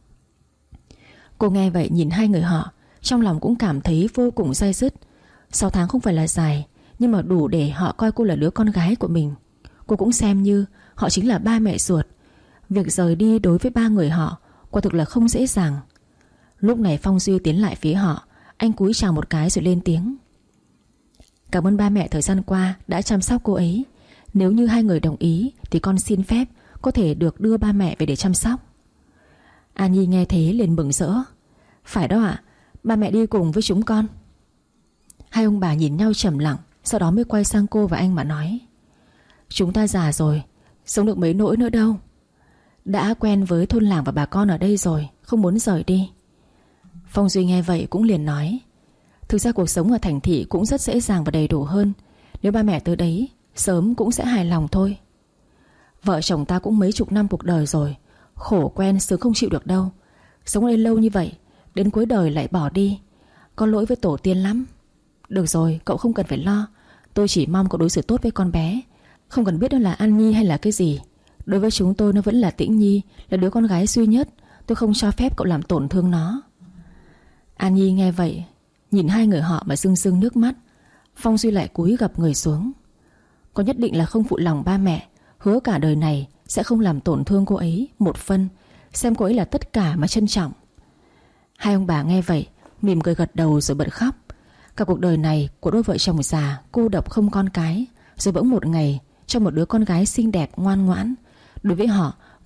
Cô nghe vậy nhìn hai người họ, trong lòng cũng cảm thấy vô cùng day dứt. Sáu tháng không phải là dài, nhưng mà đủ để họ coi cô là đứa con gái của mình. Cô cũng xem như họ chính là ba mẹ ruột. Việc rời đi đối với ba người họ quả thực là không dễ dàng. Lúc này Phong Duy tiến lại phía họ. Anh cúi chào một cái rồi lên tiếng: Cảm ơn ba mẹ thời gian qua đã chăm sóc cô ấy. Nếu như hai người đồng ý thì con xin phép có thể được đưa ba mẹ về để chăm sóc. An Nhi nghe thế liền mừng rỡ: Phải đó ạ, ba mẹ đi cùng với chúng con. Hai ông bà nhìn nhau trầm lặng, sau đó mới quay sang cô và anh mà nói: Chúng ta già rồi, sống được mấy nỗi nữa đâu. Đã quen với thôn làng và bà con ở đây rồi, không muốn rời đi. Phong Duy nghe vậy cũng liền nói: Thực ra cuộc sống ở thành thị cũng rất dễ dàng và đầy đủ hơn. Nếu ba mẹ tới đấy sớm cũng sẽ hài lòng thôi. Vợ chồng ta cũng mấy chục năm cuộc đời rồi, khổ quen sướng không chịu được đâu. Sống ở đây lâu như vậy, đến cuối đời lại bỏ đi, có lỗi với tổ tiên lắm. Được rồi, cậu không cần phải lo. Tôi chỉ mong cậu đối xử tốt với con bé. Không cần biết nó là An Nhi hay là cái gì. Đối với chúng tôi nó vẫn là Tĩnh Nhi, là đứa con gái duy nhất. Tôi không cho phép cậu làm tổn thương nó. An Nhi nghe vậy nhìn hai người họ mà rưng rưng nước mắt. Phong Duy lại cúi gập người xuống. Con nhất định là không phụ lòng ba mẹ, hứa cả đời này sẽ không làm tổn thương cô ấy một phân, xem cô ấy là tất cả mà trân trọng. Hai ông bà nghe vậy mỉm cười gật đầu rồi bật khóc. Cả cuộc đời này của đôi vợ chồng già cô độc không con cái, rồi bỗng một ngày cho một đứa con gái xinh đẹp ngoan ngoãn, đối với họ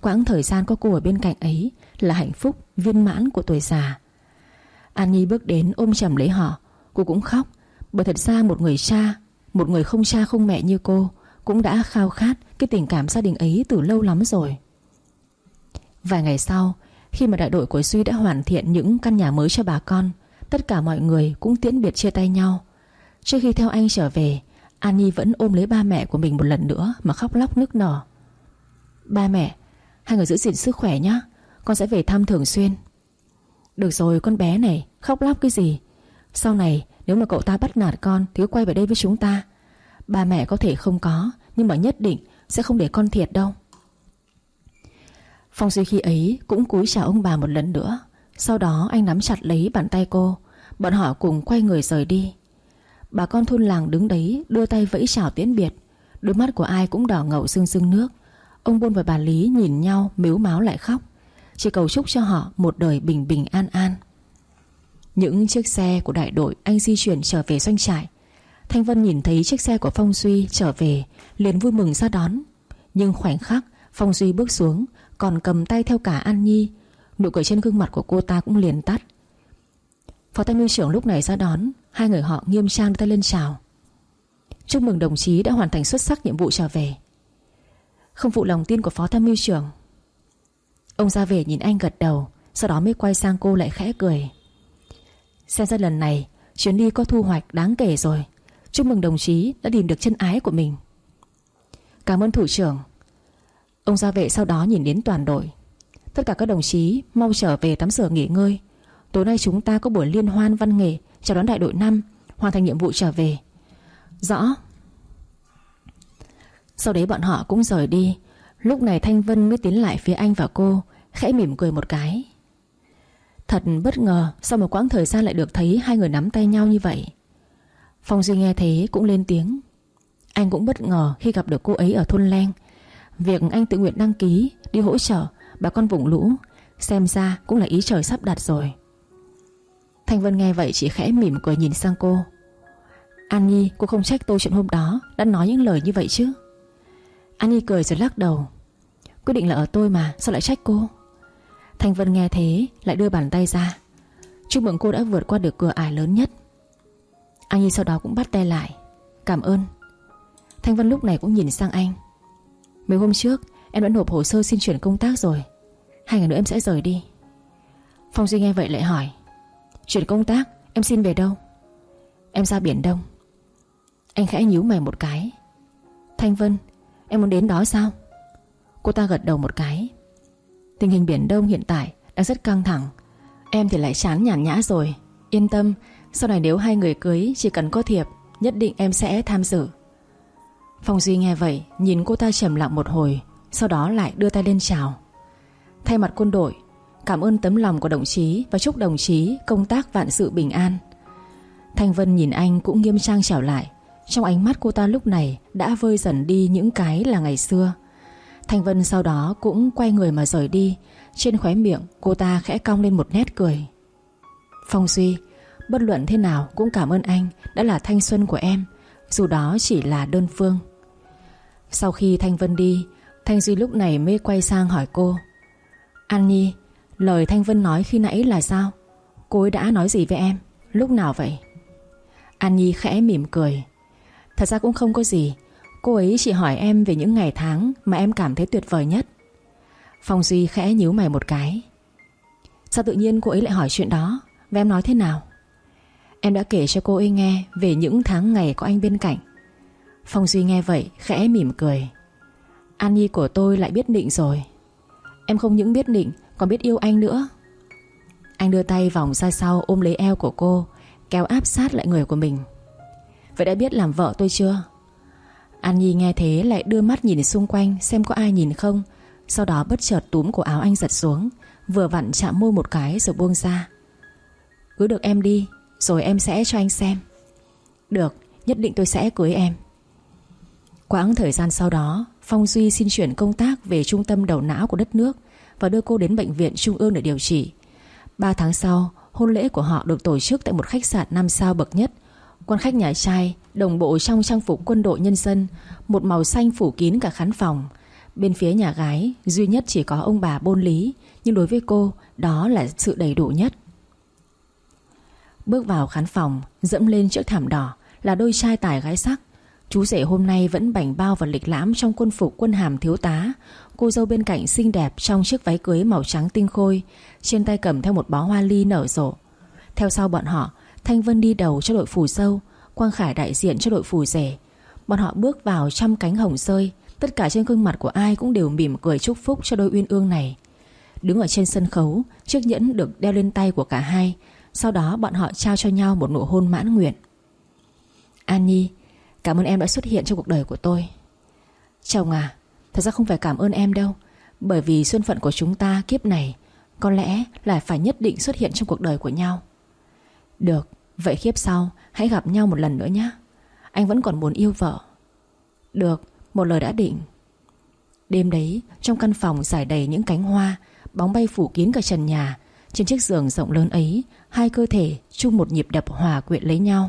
Quãng thời gian có cô ở bên cạnh ấy là hạnh phúc viên mãn của tuổi già. An Nhi bước đến ôm chầm lấy họ. Cô cũng khóc, bởi thật ra một người cha, một người không cha không mẹ như cô cũng đã khao khát cái tình cảm gia đình ấy từ lâu lắm rồi. Vài ngày sau, khi mà đại đội của Duy đã hoàn thiện những căn nhà mới cho bà con, tất cả mọi người cũng tiễn biệt chia tay nhau. Trước khi theo anh trở về, An Nhi vẫn ôm lấy ba mẹ của mình một lần nữa mà khóc lóc nức nở. Ba mẹ, hai người giữ gìn sức khỏe nhé, con sẽ về thăm thường xuyên. Được rồi con bé này, khóc lóc cái gì? Sau này nếu mà cậu ta bắt nạt con thì cứ quay về đây với chúng ta. Ba mẹ có thể không có, nhưng mà nhất định sẽ không để con thiệt đâu. Phong Duy khi ấy cũng cúi chào ông bà một lần nữa. Sau đó anh nắm chặt lấy bàn tay cô. Bọn họ cùng quay người rời đi. Bà con thôn làng đứng đấy đưa tay vẫy chào tiễn biệt. Đôi mắt của ai cũng đỏ ngầu rưng rưng nước. Ông Bôn và bà Lý nhìn nhau mếu máo lại khóc, chỉ cầu chúc cho họ một đời bình bình an an. Những chiếc xe của đại đội anh di chuyển trở về doanh trại. Thanh Vân nhìn thấy chiếc xe của Phong Duy trở về liền vui mừng ra đón. Nhưng khoảnh khắc Phong Duy bước xuống, còn cầm tay theo cả An Nhi, nụ cười trên gương mặt của cô ta cũng liền tắt. Phó tham mưu trưởng lúc này ra đón. Hai người họ nghiêm trang đưa tay lên chào. Chúc mừng đồng chí đã hoàn thành xuất sắc nhiệm vụ trở về. Không phụ lòng tin của phó tham mưu trưởng. Ông ra về nhìn anh gật đầu, sau đó mới quay sang cô lại khẽ cười. Xem ra lần này chuyến đi có thu hoạch đáng kể rồi. Chúc mừng đồng chí đã tìm được chân ái của mình. Cảm ơn thủ trưởng. Ông ra vệ sau đó nhìn đến toàn đội. Tất cả các đồng chí mau trở về tắm rửa nghỉ ngơi. Tối nay chúng ta có buổi liên hoan văn nghệ chào đón đại đội năm hoàn thành nhiệm vụ trở về. Rõ. Sau đấy bọn họ cũng rời đi. Lúc này Thanh Vân mới tiến lại phía anh và cô, khẽ mỉm cười một cái. Thật bất ngờ sau một quãng thời gian lại được thấy hai người nắm tay nhau như vậy. Phong Duy nghe thế cũng lên tiếng. Anh cũng bất ngờ khi gặp được cô ấy ở thôn Leng. Việc anh tự nguyện đăng ký đi hỗ trợ bà con vùng lũ, xem ra cũng là ý trời sắp đặt rồi. Thanh Vân nghe vậy chỉ khẽ mỉm cười nhìn sang cô. An Nhi, cô không trách tôi chuyện hôm đó đã nói những lời như vậy chứ? An Nhi cười rồi lắc đầu. Quyết định là ở tôi mà, sao lại trách cô? Thanh Vân nghe thế lại đưa bàn tay ra. Chúc mừng cô đã vượt qua được cửa ải lớn nhất. An Nhi sau đó cũng bắt tay lại. Cảm ơn. Thanh Vân lúc này cũng nhìn sang anh. Mấy hôm trước em đã nộp hồ sơ xin chuyển công tác rồi. Hai ngày nữa em sẽ rời đi. Phong Duy nghe vậy lại hỏi. Chuyển công tác em xin về đâu? Em ra Biển Đông. Anh khẽ nhíu mày một cái. Thanh Vân, em muốn đến đó sao? Cô ta gật đầu một cái. Tình hình Biển Đông hiện tại đang rất căng thẳng. Em thì lại chán nhàn nhã rồi. Yên tâm, sau này nếu hai người cưới chỉ cần có thiệp, nhất định em sẽ tham dự. Phong Duy nghe vậy nhìn cô ta trầm lặng một hồi, sau đó lại đưa tay lên chào. Thay mặt quân đội, cảm ơn tấm lòng của đồng chí và chúc đồng chí công tác vạn sự bình an. Thanh Vân nhìn anh cũng nghiêm trang chào lại. Trong ánh mắt cô ta lúc này đã vơi dần đi những cái là ngày xưa. Thanh Vân sau đó cũng quay người mà rời đi. Trên khóe miệng cô ta khẽ cong lên một nét cười. Phong Duy, bất luận thế nào cũng cảm ơn anh đã là thanh xuân của em, dù đó chỉ là đơn phương. Sau khi Thanh Vân đi, Thanh Duy lúc này mới quay sang hỏi cô. An Nhi, lời Thanh Vân nói khi nãy là sao? Cô ấy đã nói gì với em? Lúc nào vậy? An Nhi khẽ mỉm cười. Thật ra cũng không có gì. Cô ấy chỉ hỏi em về những ngày tháng mà em cảm thấy tuyệt vời nhất. Phong Duy khẽ nhíu mày một cái. Sao tự nhiên cô ấy lại hỏi chuyện đó? Và em nói thế nào? Em đã kể cho cô ấy nghe về những tháng ngày có anh bên cạnh. Phong Duy nghe vậy khẽ mỉm cười. An Nhi của tôi lại biết định rồi. Em không những biết định, còn biết yêu anh nữa. Anh đưa tay vòng ra sau ôm lấy eo của cô, kéo áp sát lại người của mình. Vậy đã biết làm vợ tôi chưa? An Nhi nghe thế lại đưa mắt nhìn xung quanh xem có ai nhìn không. Sau đó bất chợt túm cổ áo anh giật xuống, vừa vặn chạm môi một cái rồi buông ra. Cứ được em đi, rồi em sẽ cho anh xem. Được, nhất định tôi sẽ cưới em. Quãng thời gian sau đó, Phong Duy xin chuyển công tác về trung tâm đầu não của đất nước và đưa cô đến bệnh viện trung ương để điều trị. Ba tháng sau, hôn lễ của họ được tổ chức tại một khách sạn năm sao bậc nhất. Quan khách nhà trai đồng bộ trong trang phục quân đội nhân dân, một màu xanh phủ kín cả khán phòng. Bên phía nhà gái duy nhất chỉ có ông bà Bôn Lý, nhưng đối với cô đó là sự đầy đủ nhất. Bước vào khán phòng, dẫm lên chiếc thảm đỏ là đôi trai tài gái sắc. Chú rể hôm nay vẫn bảnh bao và lịch lãm trong quân phục quân hàm thiếu tá. Cô dâu bên cạnh xinh đẹp trong chiếc váy cưới màu trắng tinh khôi, trên tay cầm theo một bó hoa ly nở rộ. Theo sau bọn họ, Thanh Vân đi đầu cho đội phù dâu, Quang Khải đại diện cho đội phù rể. Bọn họ bước vào trăm cánh hồng rơi. Tất cả trên gương mặt của ai cũng đều mỉm cười chúc phúc cho đôi uyên ương này. Đứng ở trên sân khấu, chiếc nhẫn được đeo lên tay của cả hai. Sau đó bọn họ trao cho nhau một nụ hôn mãn nguyện. An Nhi, cảm ơn em đã xuất hiện trong cuộc đời của tôi. Chồng à, thật ra không phải cảm ơn em đâu, bởi vì duyên phận của chúng ta kiếp này có lẽ là phải nhất định xuất hiện trong cuộc đời của nhau. Được, vậy kiếp sau hãy gặp nhau một lần nữa nhé. Anh vẫn còn muốn yêu vợ. Được, một lời đã định. Đêm đấy, trong căn phòng trải đầy những cánh hoa, bóng bay phủ kín cả trần nhà. Trên chiếc giường rộng lớn ấy, hai cơ thể chung một nhịp đập hòa quyện lấy nhau.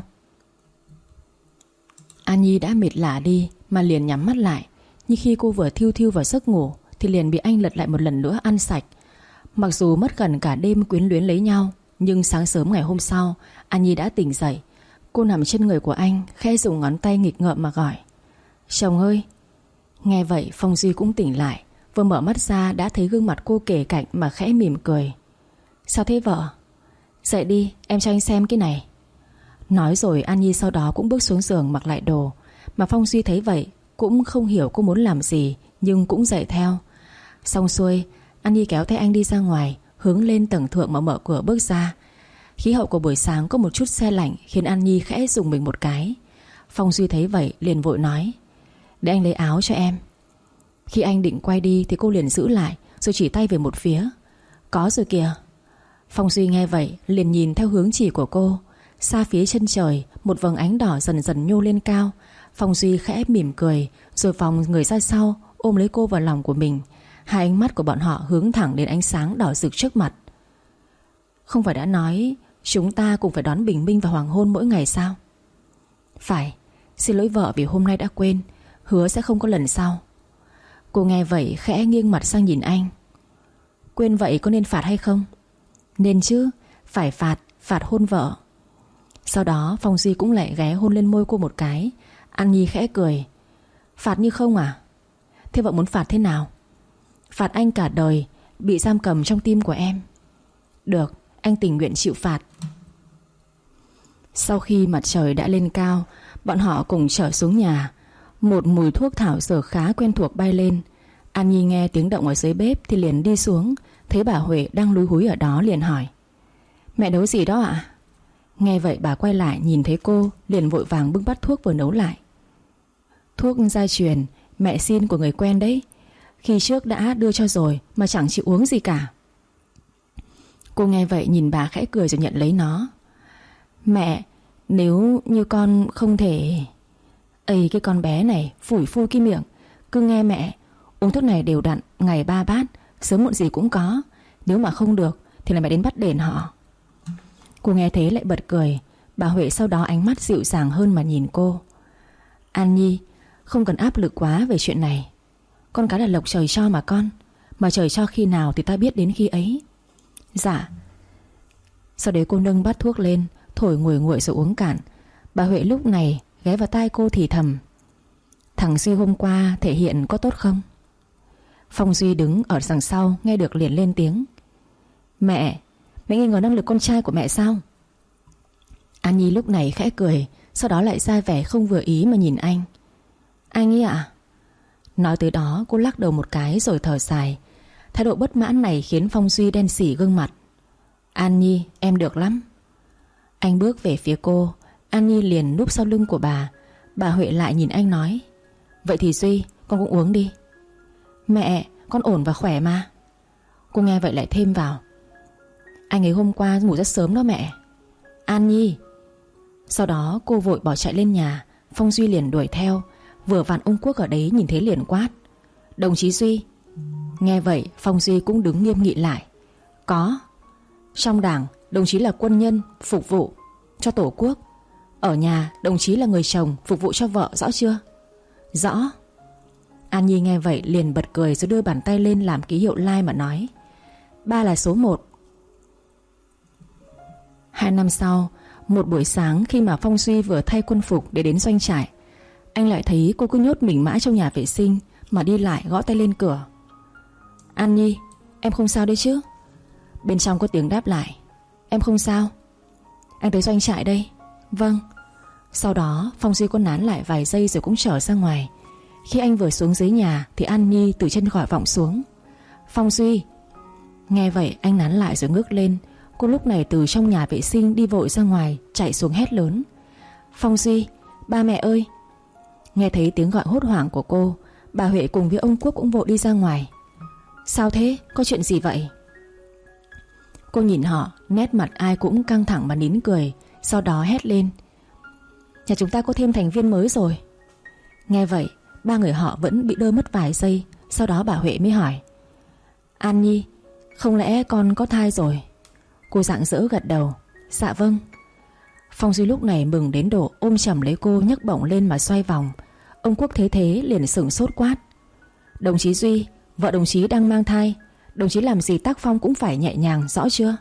An Nhi đã mệt lả đi mà liền nhắm mắt lại. Nhưng khi cô vừa thiêu thiêu vào giấc ngủ thì liền bị anh lật lại một lần nữa ăn sạch. Mặc dù mất gần cả đêm quyến luyến lấy nhau, nhưng sáng sớm ngày hôm sau, An Nhi đã tỉnh dậy. Cô nằm trên người của anh, khẽ dùng ngón tay nghịch ngợm mà gọi: Chồng ơi. Nghe vậy Phong Duy cũng tỉnh lại. Vừa mở mắt ra đã thấy gương mặt cô kề cạnh mà khẽ mỉm cười. Sao thế vợ? Dậy đi, em cho anh xem cái này. Nói rồi An Nhi sau đó cũng bước xuống giường mặc lại đồ. Mà Phong Duy thấy vậy cũng không hiểu cô muốn làm gì, nhưng cũng dậy theo. Xong xuôi, An Nhi kéo tay anh đi ra ngoài, hướng lên tầng thượng mà mở cửa bước ra. Khí hậu của buổi sáng có một chút se lạnh khiến An Nhi khẽ rùng mình một cái. Phong Duy thấy vậy liền vội nói: Để anh lấy áo cho em. Khi anh định quay đi thì cô liền giữ lại, rồi chỉ tay về một phía. Có rồi kìa. Phong Duy nghe vậy liền nhìn theo hướng chỉ của cô. Xa phía chân trời, một vầng ánh đỏ dần dần nhô lên cao. Phong Duy khẽ mỉm cười, rồi vòng người ra sau, ôm lấy cô vào lòng của mình. Hai ánh mắt của bọn họ hướng thẳng đến ánh sáng đỏ rực trước mặt. Không phải đã nói chúng ta cùng phải đón bình minh và hoàng hôn mỗi ngày sao? Phải, xin lỗi vợ vì hôm nay đã quên, hứa sẽ không có lần sau. Cô nghe vậy khẽ nghiêng mặt sang nhìn anh. Quên vậy có nên phạt hay không? Nên chứ, phải phạt, phạt hôn vợ. Sau đó Phong Duy cũng lại ghé hôn lên môi cô một cái. An Nhi khẽ cười. Phạt như không à? Thế vợ muốn phạt thế nào? Phạt anh cả đời bị giam cầm trong tim của em. Được, anh tình nguyện chịu phạt. Sau khi mặt trời đã lên cao, bọn họ cùng trở xuống nhà. Một mùi thuốc thảo dược khá quen thuộc bay lên. An Nhi nghe tiếng động ở dưới bếp thì liền đi xuống. Thấy bà Huệ đang lúi húi ở đó liền hỏi: Mẹ nấu gì đó ạ? Nghe vậy bà quay lại nhìn thấy cô, liền vội vàng bưng bát thuốc vừa nấu lại. Thuốc gia truyền, mẹ xin của người quen đấy. Khi trước đã đưa cho rồi mà chẳng chịu uống gì cả. Cô nghe vậy nhìn bà khẽ cười rồi nhận lấy nó. Mẹ, nếu như con không thể... Ây, cái con bé này phủi phui cái miệng. Cứ nghe mẹ, uống thuốc này đều đặn, ngày ba bát, sớm muộn gì cũng có. Nếu mà không được thì là mẹ đến bắt đền họ. Cô nghe thế lại bật cười. Bà Huệ sau đó ánh mắt dịu dàng hơn mà nhìn cô. An Nhi, không cần áp lực quá về chuyện này. Con cái là lộc trời cho mà con. Mà trời cho khi nào thì ta biết đến khi ấy. Dạ. Sau đấy cô nâng bát thuốc lên, thổi nguội nguội rồi uống cạn. Bà Huệ lúc này ghé vào tai cô thì thầm: Thằng Duy hôm qua thể hiện có tốt không? Phong Duy đứng ở đằng sau nghe được liền lên tiếng: Mẹ, mẹ nghi ngờ năng lực con trai của mẹ sao? An Nhi lúc này khẽ cười, sau đó lại ra vẻ không vừa ý mà nhìn anh. Anh ấy ạ? Nói tới đó cô lắc đầu một cái rồi thở dài. Thái độ bất mãn này khiến Phong Duy đen xỉ gương mặt. An Nhi, em được lắm. Anh bước về phía cô. An Nhi liền núp sau lưng của bà. Bà Huệ lại nhìn anh nói: Vậy thì Duy, con cũng uống đi. Mẹ, con ổn và khỏe mà. Cô nghe vậy lại thêm vào: Anh ấy hôm qua ngủ rất sớm đó mẹ. An Nhi. Sau đó cô vội bỏ chạy lên nhà. Phong Duy liền đuổi theo. Vừa vặn ông Quốc ở đấy nhìn thấy liền quát: Đồng chí Duy. Nghe vậy Phong Duy cũng đứng nghiêm nghị lại. Có. Trong đảng đồng chí là quân nhân phục vụ cho tổ quốc. Ở nhà đồng chí là người chồng phục vụ cho vợ, rõ chưa? Rõ. An Nhi nghe vậy liền bật cười, rồi đưa bàn tay lên làm ký hiệu like mà nói: Ba là số một. Hai năm sau, một buổi sáng khi mà Phong Duy vừa thay quân phục để đến doanh trại, anh lại thấy cô cứ nhốt mình mãi trong nhà vệ sinh mà đi lại gõ tay lên cửa. An Nhi, em không sao đấy chứ? Bên trong có tiếng đáp lại: Em không sao. Anh tới doanh trại đây. Vâng. Sau đó Phong Duy có nán lại vài giây rồi cũng trở ra ngoài. Khi anh vừa xuống dưới nhà thì An Nhi từ trên khỏi vọng xuống: Phong Duy. Nghe vậy anh nán lại rồi ngước lên. Cô lúc này từ trong nhà vệ sinh đi vội ra ngoài, chạy xuống hét lớn: Phong Duy, ba mẹ ơi. Nghe thấy tiếng gọi hốt hoảng của cô, bà Huệ cùng với ông Quốc cũng vội đi ra ngoài. Sao thế? Có chuyện gì vậy? Cô nhìn họ, nét mặt ai cũng căng thẳng mà nín cười. Sau đó hét lên: Nhà chúng ta có thêm thành viên mới rồi. Nghe vậy ba người họ vẫn bị đơ mất vài giây. Sau đó bà Huệ mới hỏi: An Nhi, không lẽ con có thai rồi? Cô rạng rỡ gật đầu: Dạ vâng. Phong Duy lúc này mừng đến độ ôm chầm lấy cô, nhấc bổng lên mà xoay vòng. Ông Quốc thấy thế liền sửng sốt quát: Đồng chí Duy, vợ đồng chí đang mang thai, đồng chí làm gì tác phong cũng phải nhẹ nhàng, rõ chưa?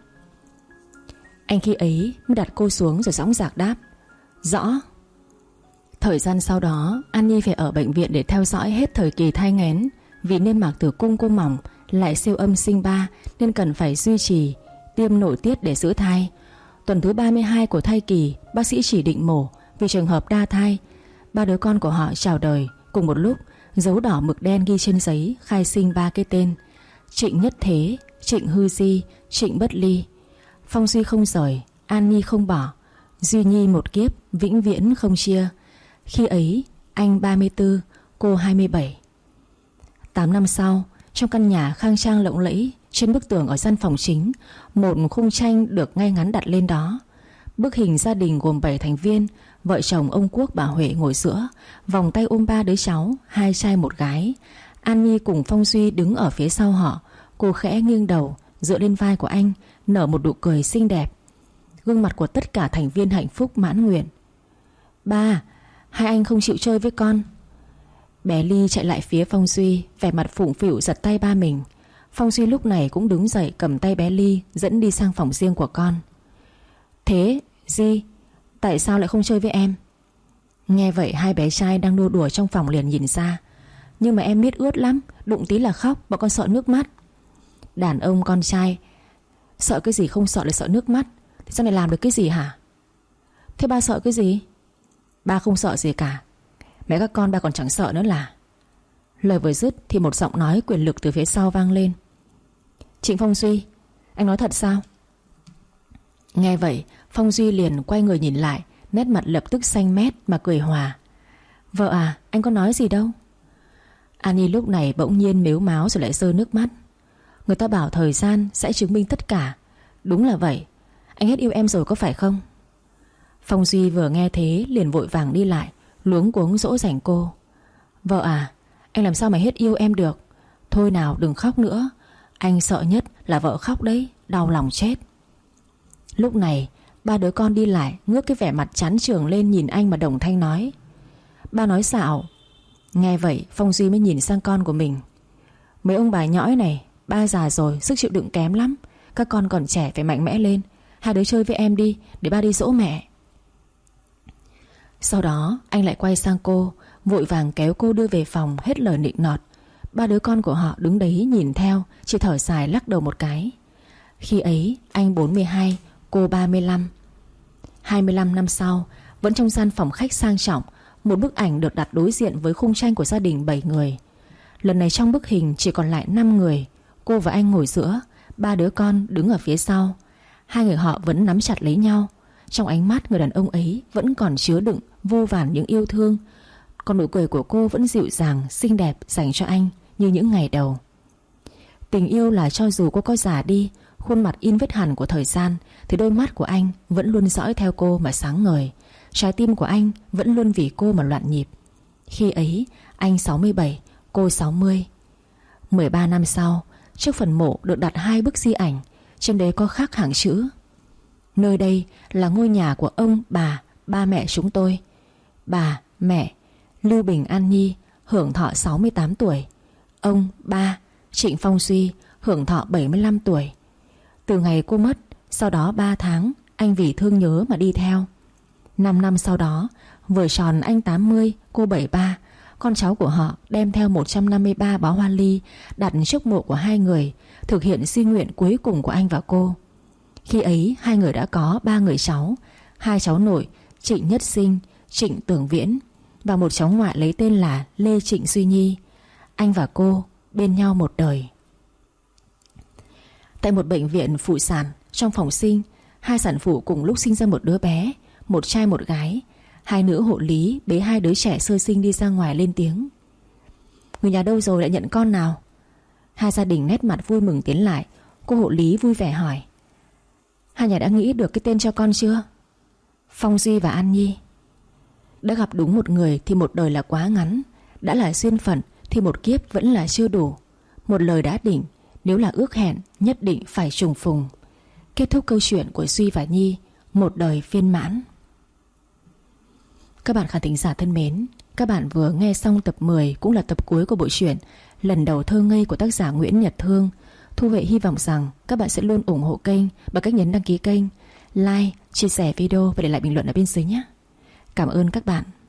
Anh khi ấy mới đặt cô xuống rồi dõng dạc đáp: Rõ. Thời gian sau đó An Nhi phải ở bệnh viện để theo dõi hết thời kỳ thai nghén. Vì niêm mạc tử cung cô mỏng, lại siêu âm sinh ba, nên cần phải duy trì tiêm nội tiết để giữ thai. Tuần thứ ba mươi hai của thai kỳ, bác sĩ chỉ định mổ vì trường hợp đa thai. Ba đứa con của họ chào đời cùng một lúc, dấu đỏ mực đen ghi trên giấy khai sinh ba cái tên: Trịnh Nhất Thế, Trịnh Hư Di, Trịnh Bất Ly. Phong Duy không rời, An Nhi không bỏ, Duy Nhi một kiếp vĩnh viễn không chia. Khi ấy anh ba mươi tư, cô hai mươi bảy. Tám năm sau, trong căn nhà khang trang lộng lẫy, trên bức tường ở gian phòng chính, một khung tranh được ngay ngắn đặt lên đó. Bức hình gia đình gồm bảy thành viên: vợ chồng ông Quốc bà Huệ ngồi giữa, vòng tay ôm ba đứa cháu, hai trai một gái. An Nhi cùng Phong Duy đứng ở phía sau họ. Cô khẽ nghiêng đầu dựa lên vai của anh, nở một nụ cười xinh đẹp. Gương mặt của tất cả thành viên hạnh phúc mãn nguyện. Ba, hai anh không chịu chơi với con? Bé Ly chạy lại phía Phong Duy, vẻ mặt phụng phịu giật tay ba mình. Phong Duy lúc này cũng đứng dậy cầm tay bé Ly dẫn đi sang phòng riêng của con. Thế Di, tại sao lại không chơi với em? Nghe vậy hai bé trai đang nô đùa trong phòng liền nhìn ra. Nhưng mà em biết ướt lắm, đụng tí là khóc, bọn con sợ nước mắt. Đàn ông con trai sợ cái gì không sợ lại sợ nước mắt, thì sao lại làm được cái gì hả? Thế ba sợ cái gì? Ba không sợ gì cả. Mẹ các con ba còn chẳng sợ nữa là. Lời vừa dứt thì một giọng nói quyền lực từ phía sau vang lên: Trịnh Phong Duy, anh nói thật sao? Nghe vậy Phong Duy liền quay người nhìn lại, nét mặt lập tức xanh mét mà cười hòa: Vợ à, anh có nói gì đâu. An Nhi lúc này bỗng nhiên mếu máo rồi lại rơi nước mắt. Người ta bảo thời gian sẽ chứng minh tất cả. Đúng là vậy, anh hết yêu em rồi có phải không? Phong Duy vừa nghe thế liền vội vàng đi lại, luống cuống dỗ dành cô: Vợ à, anh làm sao mà hết yêu em được. Thôi nào đừng khóc nữa. Anh sợ nhất là vợ khóc đấy, đau lòng chết. Lúc này ba đứa con đi lại, ngước cái vẻ mặt chán chường lên nhìn anh mà đồng thanh nói: Ba nói xạo. Nghe vậy Phong Duy mới nhìn sang con của mình: Mấy ông bà nhõi này, ba già rồi, sức chịu đựng kém lắm. Các con còn trẻ phải mạnh mẽ lên. Hai đứa chơi với em đi, để ba đi dỗ mẹ. Sau đó anh lại quay sang cô, vội vàng kéo cô đưa về phòng, hết lời nịnh nọt. Ba đứa con của họ đứng đấy nhìn theo, chỉ thở dài lắc đầu một cái. Khi ấy anh bốn mươi hai, cô ba mươi lăm. Hai mươi lăm năm sau, vẫn trong gian phòng khách sang trọng, một bức ảnh được đặt đối diện với khung tranh của gia đình bảy người. Lần này trong bức hình chỉ còn lại năm người. Cô và anh ngồi giữa, ba đứa con đứng ở phía sau. Hai người họ vẫn nắm chặt lấy nhau. Trong ánh mắt người đàn ông ấy vẫn còn chứa đựng vô vàn những yêu thương. Còn nụ cười của cô vẫn dịu dàng, xinh đẹp dành cho anh như những ngày đầu. Tình yêu là cho dù cô có già đi, khuôn mặt in vết hằn của thời gian, thì đôi mắt của anh vẫn luôn dõi theo cô mà sáng ngời. Trái tim của anh vẫn luôn vì cô mà loạn nhịp. Khi ấy anh sáu mươi bảy, cô sáu mươi. mười ba năm sau, trước phần mộ được đặt hai bức di ảnh. Trên đấy có khắc hàng chữ: Nơi đây là ngôi nhà của ông, bà, ba mẹ chúng tôi. Bà, mẹ, Lưu Bình, An Nhi, hưởng thọ sáu mươi tám tuổi. Ông ba Trịnh Phong Duy hưởng thọ bảy mươi lăm tuổi. Từ ngày cô mất, sau đó ba tháng anh vì thương nhớ mà đi theo. Năm năm sau đó, vừa tròn anh tám mươi, cô bảy mươi ba, con cháu của họ đem theo một trăm năm mươi ba bó hoa ly đặt trước mộ của hai người, thực hiện di nguyện cuối cùng của anh và cô. Khi ấy hai người đã có ba người cháu, hai cháu nội Trịnh Nhất Sinh, Trịnh Tưởng Viễn và một cháu ngoại lấy tên là Lê Trịnh Duy Nhi. Anh và cô bên nhau một đời. Tại một bệnh viện phụ sản, trong phòng sinh, hai sản phụ cùng lúc sinh ra một đứa bé, một trai một gái. Hai nữ hộ lý bế hai đứa trẻ sơ sinh đi ra ngoài lên tiếng: người nhà đâu rồi, lại nhận con nào? Hai gia đình nét mặt vui mừng tiến lại. Cô hộ lý vui vẻ hỏi: hai nhà đã nghĩ được cái tên cho con chưa? Phong Duy và An Nhi. Đã gặp đúng một người thì một đời là quá ngắn. Đã là duyên phận thì một kiếp vẫn là chưa đủ. Một lời đã định, nếu là ước hẹn nhất định phải trùng phùng. Kết thúc câu chuyện của Duy và Nhi, một đời viên mãn. Các bạn khán thính giả thân mến, các bạn vừa nghe xong tập mười, cũng là tập cuối của bộ truyện Lần Đầu Thơ Ngây của tác giả Nguyễn Nhật Thương. Thu Huệ hy vọng rằng các bạn sẽ luôn ủng hộ kênh bằng cách nhấn đăng ký kênh, like, chia sẻ video và để lại bình luận ở bên dưới nhé. Cảm ơn các bạn.